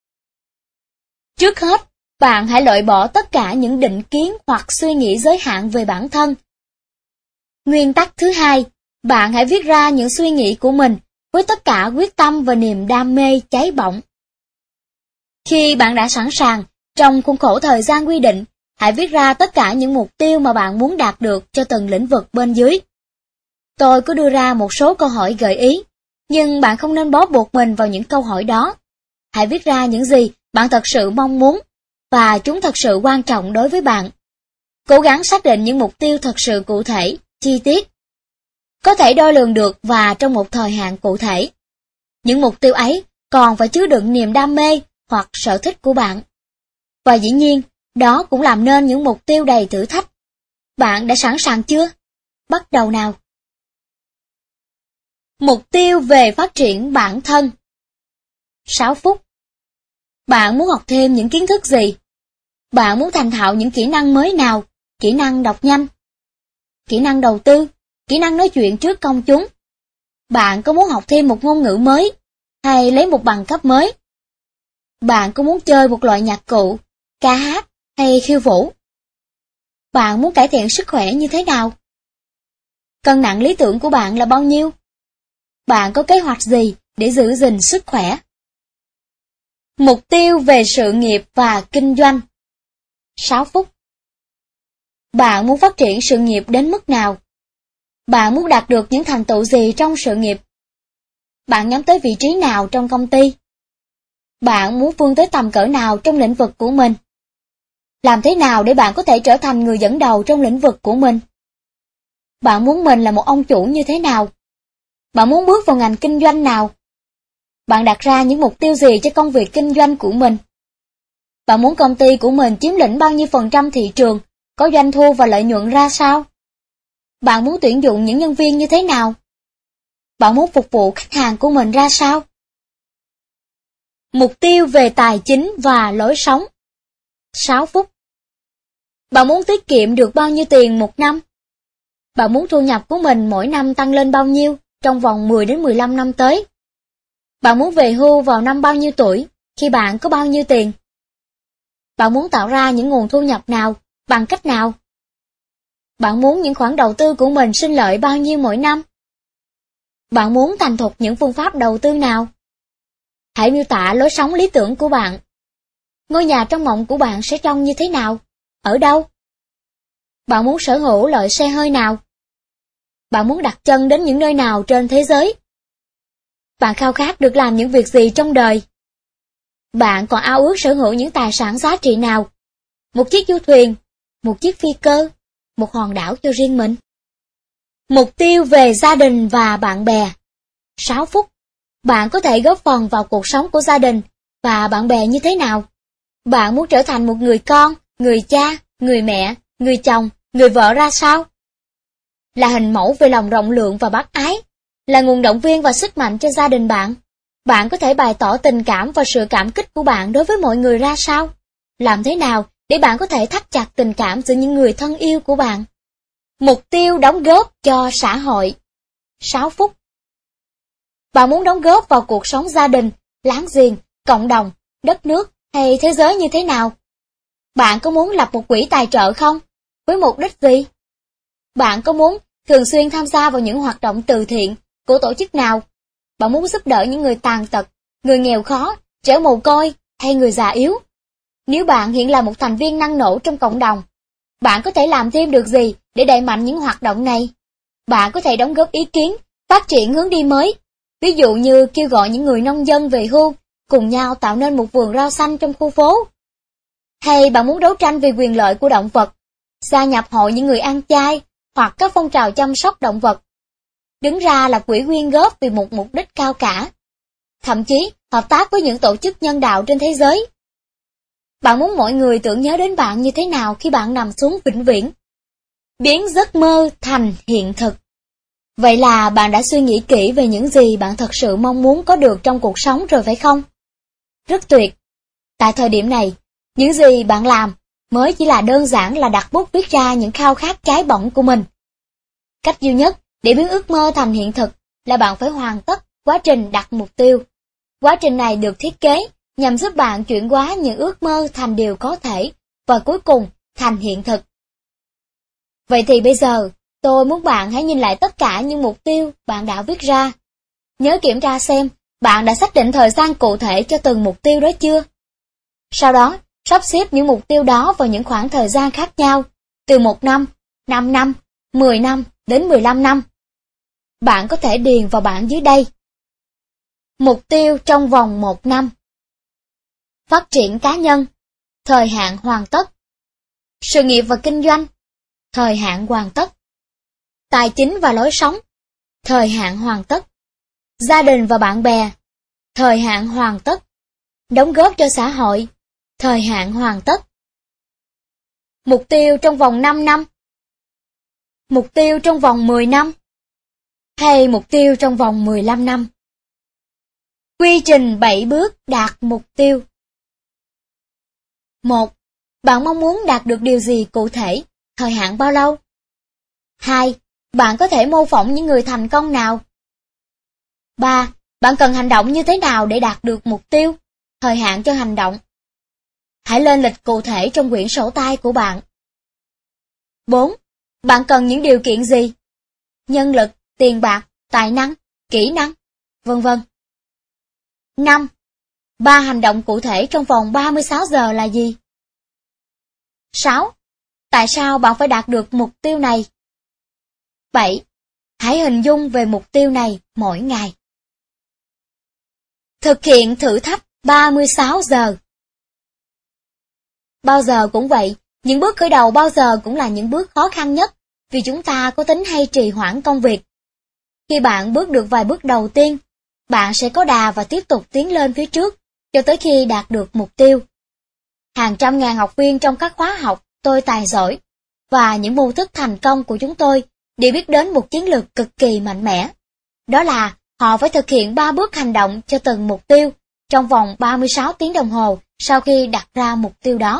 A: Trước hết, bạn hãy loại bỏ tất cả những định kiến hoặc suy nghĩ giới hạn về bản thân. Nguyên tắc thứ hai, bạn hãy viết ra những suy nghĩ của mình với tất cả quyết tâm và niềm đam mê cháy bỏng. Khi bạn đã sẵn sàng, trong khuôn khổ thời gian quy định, hãy viết ra tất cả những mục tiêu mà bạn muốn đạt được cho từng lĩnh vực bên dưới. Tôi có đưa ra một số câu hỏi gợi ý, nhưng bạn không nên bó buộc mình vào những câu hỏi đó. Hãy viết ra những gì bạn thật sự mong muốn, và chúng thật sự quan trọng đối với bạn. Cố gắng xác định những mục tiêu thật sự cụ thể, chi tiết, có thể đo lường được và trong một thời hạn cụ thể. Những mục tiêu ấy còn phải chứa đựng niềm đam mê hoặc sở thích của bạn. Và dĩ nhiên, đó cũng làm nên những mục tiêu đầy thử thách. Bạn đã sẵn sàng chưa? Bắt đầu nào! Mục tiêu về phát triển bản thân. sáu phút. Bạn muốn học thêm những kiến thức gì? Bạn muốn thành thạo những kỹ năng mới nào? Kỹ năng đọc nhanh, kỹ năng đầu tư, kỹ năng nói chuyện trước công chúng. Bạn có muốn học thêm một ngôn ngữ mới, hay lấy một bằng cấp mới? Bạn có muốn chơi một loại nhạc cụ, ca hát hay khiêu vũ? Bạn muốn cải thiện sức khỏe như thế nào? Cân nặng lý tưởng của bạn là bao nhiêu? Bạn có kế hoạch gì để giữ gìn sức khỏe? Mục tiêu về sự nghiệp và kinh doanh. sáu phút. Bạn muốn phát triển sự nghiệp đến mức nào? Bạn muốn đạt được những thành tựu gì trong sự nghiệp? Bạn nhắm tới vị trí nào trong công ty? Bạn muốn vươn tới tầm cỡ nào trong lĩnh vực của mình? Làm thế nào để bạn có thể trở thành người dẫn đầu trong lĩnh vực của mình? Bạn muốn mình là một ông chủ như thế nào? Bạn muốn bước vào ngành kinh doanh nào? Bạn đặt ra những mục tiêu gì cho công việc kinh doanh của mình? Bạn muốn công ty của mình chiếm lĩnh bao nhiêu phần trăm thị trường, có doanh thu và lợi nhuận ra sao? Bạn muốn tuyển dụng những nhân viên như thế nào? Bạn muốn phục vụ khách hàng của mình ra sao? Mục tiêu về tài chính và lối sống. sáu phút. Bạn muốn tiết kiệm được bao nhiêu tiền một năm? Bạn muốn thu nhập của mình mỗi năm tăng lên bao nhiêu trong vòng mười đến mười lăm năm tới? Bạn muốn về hưu vào năm bao nhiêu tuổi, khi bạn có bao nhiêu tiền? Bạn muốn tạo ra những nguồn thu nhập nào, bằng cách nào? Bạn muốn những khoản đầu tư của mình sinh lợi bao nhiêu mỗi năm? Bạn muốn thành thục những phương pháp đầu tư nào? Hãy miêu tả lối sống lý tưởng của bạn. Ngôi nhà trong mộng của bạn sẽ trông như thế nào? Ở đâu? Bạn muốn sở hữu loại xe hơi nào? Bạn muốn đặt chân đến những nơi nào trên thế giới? Bạn khao khát được làm những việc gì trong đời? Bạn còn ao ước sở hữu những tài sản giá trị nào? Một chiếc du thuyền, một chiếc phi cơ, một hòn đảo cho riêng mình. Mục tiêu về gia đình và bạn bè. sáu phút. Bạn có thể góp phần vào cuộc sống của gia đình và bạn bè như thế nào? Bạn muốn trở thành một người con, người cha, người mẹ, người chồng, người vợ ra sao? Là hình mẫu về lòng rộng lượng và bác ái, là nguồn động viên và sức mạnh cho gia đình bạn. Bạn có thể bày tỏ tình cảm và sự cảm kích của bạn đối với mọi người ra sao? Làm thế nào để bạn có thể thắt chặt tình cảm giữa những người thân yêu của bạn? Mục tiêu đóng góp cho xã hội. sáu phút. Bạn muốn đóng góp vào cuộc sống gia đình, láng giềng, cộng đồng, đất nước hay thế giới như thế nào? Bạn có muốn lập một quỹ tài trợ không? Với mục đích gì? Bạn có muốn thường xuyên tham gia vào những hoạt động từ thiện của tổ chức nào? Bạn muốn giúp đỡ những người tàn tật, người nghèo khó, trẻ mồ côi hay người già yếu? Nếu bạn hiện là một thành viên năng nổ trong cộng đồng, bạn có thể làm thêm được gì để đẩy mạnh những hoạt động này? Bạn có thể đóng góp ý kiến, phát triển hướng đi mới, ví dụ như kêu gọi những người nông dân về hưu, cùng nhau tạo nên một vườn rau xanh trong khu phố. Hay bạn muốn đấu tranh vì quyền lợi của động vật, gia nhập hội những người ăn chay, hoặc các phong trào chăm sóc động vật, đứng ra lập quỹ quyên góp vì một mục đích cao cả, thậm chí hợp tác với những tổ chức nhân đạo trên thế giới. Bạn muốn mọi người tưởng nhớ đến bạn như thế nào khi bạn nằm xuống vĩnh viễn? Biến giấc mơ thành hiện thực. Vậy là bạn đã suy nghĩ kỹ về những gì bạn thật sự mong muốn có được trong cuộc sống rồi phải không? Rất tuyệt. Tại thời điểm này, những gì bạn làm mới chỉ là đơn giản là đặt bút viết ra những khao khát cháy bỏng của mình. Cách duy nhất để biến ước mơ thành hiện thực là bạn phải hoàn tất quá trình đặt mục tiêu. Quá trình này được thiết kế nhằm giúp bạn chuyển hóa những ước mơ thành điều có thể và cuối cùng thành hiện thực. Vậy thì bây giờ, tôi muốn bạn hãy nhìn lại tất cả những mục tiêu bạn đã viết ra. Nhớ kiểm tra xem bạn đã xác định thời gian cụ thể cho từng mục tiêu đó chưa. Sau đó, sắp xếp những mục tiêu đó vào những khoảng thời gian khác nhau, từ một năm, năm năm, mười năm đến mười lăm năm. Bạn có thể điền vào bảng dưới đây. Mục tiêu trong vòng một năm. Phát triển cá nhân, thời hạn hoàn tất. Sự nghiệp và kinh doanh, thời hạn hoàn tất. Tài chính và lối sống, thời hạn hoàn tất. Gia đình và bạn bè, thời hạn hoàn tất. Đóng góp cho xã hội, thời hạn hoàn tất. Mục tiêu trong vòng năm năm. Mục tiêu trong vòng mười năm. Hay mục tiêu trong vòng mười lăm năm. Quy trình bảy bước đạt mục tiêu. một. Bạn mong muốn đạt được điều gì cụ thể, thời hạn bao lâu? hai. Bạn có thể mô phỏng những người thành công nào? ba. Bạn cần hành động như thế nào để đạt được mục tiêu, thời hạn cho hành động? Hãy lên lịch cụ thể trong quyển sổ tay của bạn. bốn. Bạn cần những điều kiện gì? Nhân lực, tiền bạc, tài năng, kỹ năng. vân vân. năm. Ba hành động cụ thể trong vòng ba mươi sáu giờ là gì? sáu. Tại sao bạn phải đạt được mục tiêu này? bảy. Hãy hình dung về mục tiêu này mỗi ngày. Thực hiện thử thách ba mươi sáu giờ. Bao giờ cũng vậy, những bước khởi đầu bao giờ cũng là những bước khó khăn nhất, vì chúng ta có tính hay trì hoãn công việc. Khi bạn bước được vài bước đầu tiên, bạn sẽ có đà và tiếp tục tiến lên phía trước, cho tới khi đạt được mục tiêu. Hàng trăm ngàn học viên trong các khóa học Tôi Tài Giỏi và những mô thức thành công của chúng tôi đều biết đến một chiến lược cực kỳ mạnh mẽ. Đó là họ phải thực hiện ba bước hành động cho từng mục tiêu trong vòng ba mươi sáu tiếng đồng hồ sau khi đặt ra mục tiêu đó.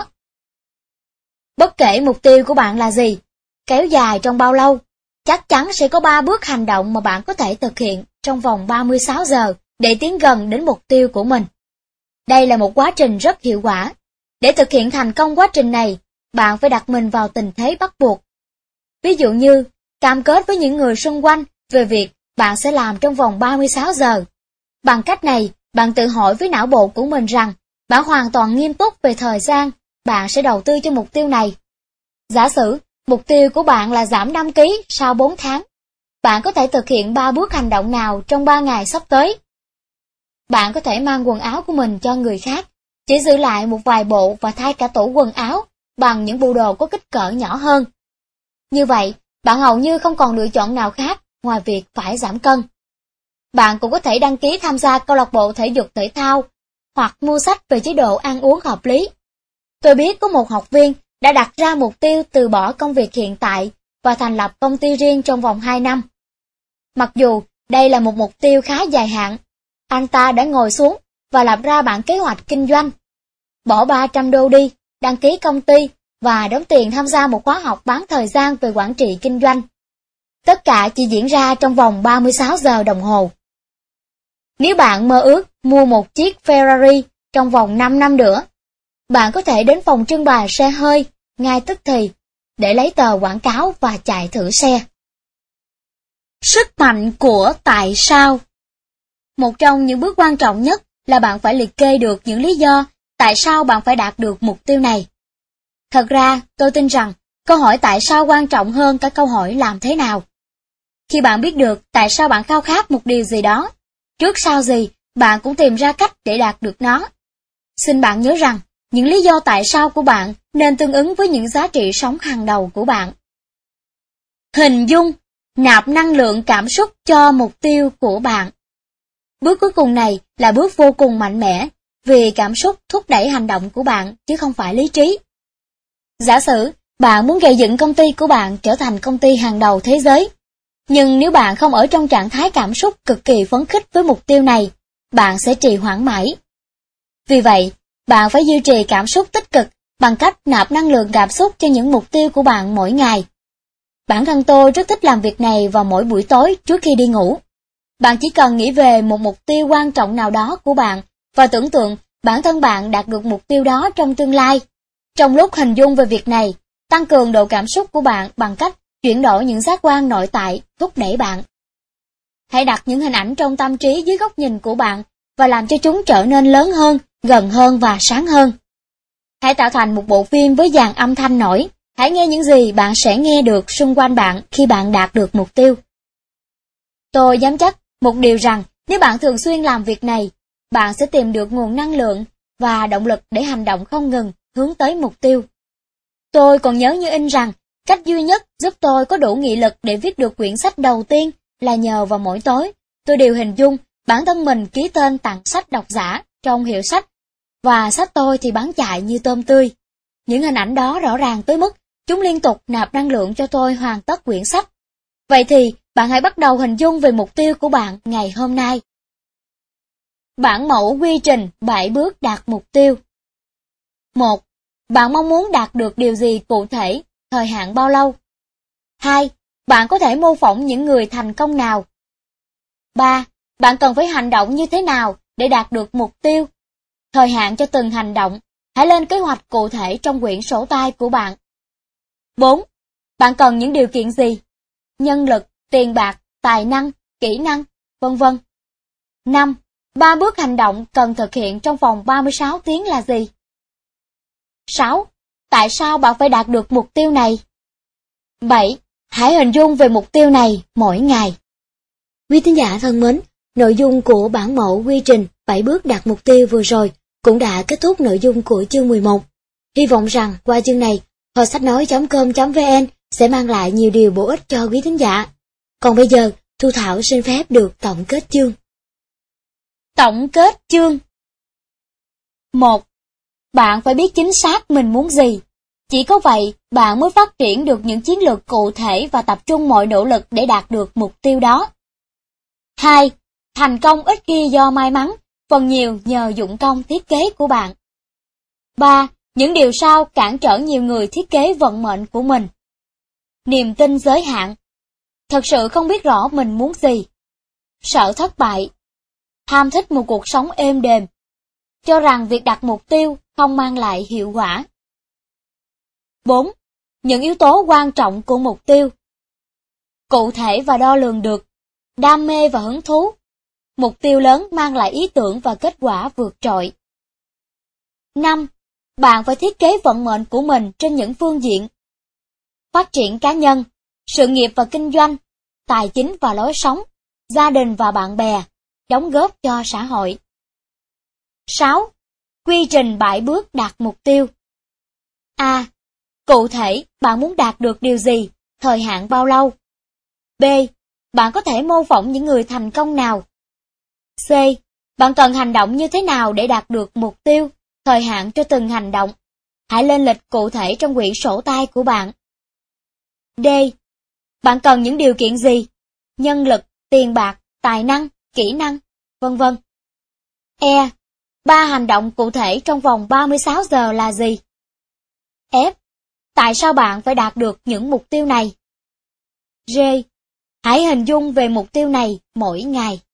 A: Bất kể mục tiêu của bạn là gì, kéo dài trong bao lâu, chắc chắn sẽ có ba bước hành động mà bạn có thể thực hiện trong vòng ba mươi sáu giờ để tiến gần đến mục tiêu của mình. Đây là một quá trình rất hiệu quả. Để thực hiện thành công quá trình này, bạn phải đặt mình vào tình thế bắt buộc. Ví dụ như, cam kết với những người xung quanh về việc bạn sẽ làm trong vòng ba mươi sáu giờ. Bằng cách này, bạn tự hỏi với não bộ của mình rằng bạn hoàn toàn nghiêm túc về thời gian bạn sẽ đầu tư cho mục tiêu này. Giả sử, mục tiêu của bạn là giảm năm ki lô gam sau bốn tháng. Bạn có thể thực hiện ba bước hành động nào trong ba ngày sắp tới? Bạn có thể mang quần áo của mình cho người khác, chỉ giữ lại một vài bộ và thay cả tủ quần áo bằng những bộ đồ có kích cỡ nhỏ hơn. Như vậy, bạn hầu như không còn lựa chọn nào khác ngoài việc phải giảm cân. Bạn cũng có thể đăng ký tham gia câu lạc bộ thể dục thể thao hoặc mua sách về chế độ ăn uống hợp lý. Tôi biết có một học viên đã đặt ra mục tiêu từ bỏ công việc hiện tại và thành lập công ty riêng trong vòng hai năm. Mặc dù đây là một mục tiêu khá dài hạn, anh ta đã ngồi xuống và lập ra bản kế hoạch kinh doanh. Bỏ ba trăm đô đi, đăng ký công ty và đóng tiền tham gia một khóa học bán thời gian về quản trị kinh doanh. Tất cả chỉ diễn ra trong vòng ba mươi sáu giờ đồng hồ. Nếu bạn mơ ước mua một chiếc Ferrari trong vòng năm năm nữa, bạn có thể đến phòng trưng bày xe hơi ngay tức thì để lấy tờ quảng cáo và chạy thử xe. Sức mạnh của tại sao? Một trong những bước quan trọng nhất là bạn phải liệt kê được những lý do tại sao bạn phải đạt được mục tiêu này. Thật ra, tôi tin rằng câu hỏi tại sao quan trọng hơn cả câu hỏi làm thế nào. Khi bạn biết được tại sao bạn khao khát một điều gì đó, trước sau gì, bạn cũng tìm ra cách để đạt được nó. Xin bạn nhớ rằng, những lý do tại sao của bạn nên tương ứng với những giá trị sống hàng đầu của bạn. Hình dung, nạp năng lượng cảm xúc cho mục tiêu của bạn. Bước cuối cùng này là bước vô cùng mạnh mẽ, vì cảm xúc thúc đẩy hành động của bạn chứ không phải lý trí. Giả sử, bạn muốn gây dựng công ty của bạn trở thành công ty hàng đầu thế giới. Nhưng nếu bạn không ở trong trạng thái cảm xúc cực kỳ phấn khích với mục tiêu này, bạn sẽ trì hoãn mãi. Vì vậy, bạn phải duy trì cảm xúc tích cực bằng cách nạp năng lượng cảm xúc cho những mục tiêu của bạn mỗi ngày. Bản thân tôi rất thích làm việc này vào mỗi buổi tối trước khi đi ngủ. Bạn chỉ cần nghĩ về một mục tiêu quan trọng nào đó của bạn và tưởng tượng bản thân bạn đạt được mục tiêu đó trong tương lai. Trong lúc hình dung về việc này, tăng cường độ cảm xúc của bạn bằng cách chuyển đổi những giác quan nội tại thúc đẩy bạn. Hãy đặt những hình ảnh trong tâm trí dưới góc nhìn của bạn và làm cho chúng trở nên lớn hơn, gần hơn và sáng hơn. Hãy tạo thành một bộ phim với dàn âm thanh nổi. Hãy nghe những gì bạn sẽ nghe được xung quanh bạn khi bạn đạt được mục tiêu. Tôi dám chắc một điều rằng nếu bạn thường xuyên làm việc này, bạn sẽ tìm được nguồn năng lượng và động lực để hành động không ngừng hướng tới mục tiêu. Tôi còn nhớ như in rằng cách duy nhất giúp tôi có đủ nghị lực để viết được quyển sách đầu tiên là nhờ vào mỗi tối tôi đều hình dung bản thân mình ký tên tặng sách độc giả trong hiệu sách, và sách tôi thì bán chạy như tôm tươi. Những hình ảnh đó rõ ràng tới mức chúng liên tục nạp năng lượng cho tôi hoàn tất quyển sách. Vậy thì bạn hãy bắt đầu hình dung về mục tiêu của bạn ngày hôm nay. Bản mẫu quy trình bảy bước đạt mục tiêu. một. Bạn mong muốn đạt được điều gì cụ thể, thời hạn bao lâu? hai. Bạn có thể mô phỏng những người thành công nào? ba. Bạn cần phải hành động như thế nào để đạt được mục tiêu? Thời hạn cho từng hành động, hãy lên kế hoạch cụ thể trong quyển sổ tay của bạn. bốn. Bạn cần những điều kiện gì? Nhân lực, tiền bạc, tài năng, kỹ năng, vân vân. năm. Ba bước hành động cần thực hiện trong vòng ba mươi sáu tiếng là gì? sáu. Tại sao bạn phải đạt được mục tiêu này? bảy. Hãy hình dung về mục tiêu này mỗi ngày. Quý thính giả thân mến, nội dung của bản mẫu quy trình bảy bước đạt mục tiêu vừa rồi cũng đã kết thúc nội dung của chương mười một. Hy vọng rằng qua chương này, kho sách nói chấm com chấm vn sẽ mang lại nhiều điều bổ ích cho quý thính giả. Còn bây giờ, Thu Thảo xin phép được tổng kết chương. Tổng kết chương. một. Bạn phải biết chính xác mình muốn gì. Chỉ có vậy, bạn mới phát triển được những chiến lược cụ thể và tập trung mọi nỗ lực để đạt được mục tiêu đó. hai. Thành công ít khi do may mắn, phần nhiều nhờ dụng công thiết kế của bạn. ba. Những điều sau cản trở nhiều người thiết kế vận mệnh của mình. Niềm tin giới hạn. Thật sự không biết rõ mình muốn gì. Sợ thất bại. Ham thích một cuộc sống êm đềm. Cho rằng việc đặt mục tiêu không mang lại hiệu quả. bốn. Những yếu tố quan trọng của mục tiêu. Cụ thể và đo lường được. Đam mê và hứng thú. Mục tiêu lớn mang lại ý tưởng và kết quả vượt trội. năm. Bạn phải thiết kế vận mệnh của mình trên những phương diện. Phát triển cá nhân, sự nghiệp và kinh doanh, tài chính và lối sống, gia đình và bạn bè, đóng góp cho xã hội. sáu. Quy trình bảy bước đạt mục tiêu. A. Cụ thể, bạn muốn đạt được điều gì, thời hạn bao lâu? B. Bạn có thể mô phỏng những người thành công nào? C. Bạn cần hành động như thế nào để đạt được mục tiêu, thời hạn cho từng hành động? Hãy lên lịch cụ thể trong quyển sổ tay của bạn. D. Bạn cần những điều kiện gì? Nhân lực, tiền bạc, tài năng, kỹ năng, vân vân. E. Ba hành động cụ thể trong vòng ba mươi sáu giờ là gì? F. Tại sao bạn phải đạt được những mục tiêu này? G. Hãy hình dung về mục tiêu này mỗi ngày.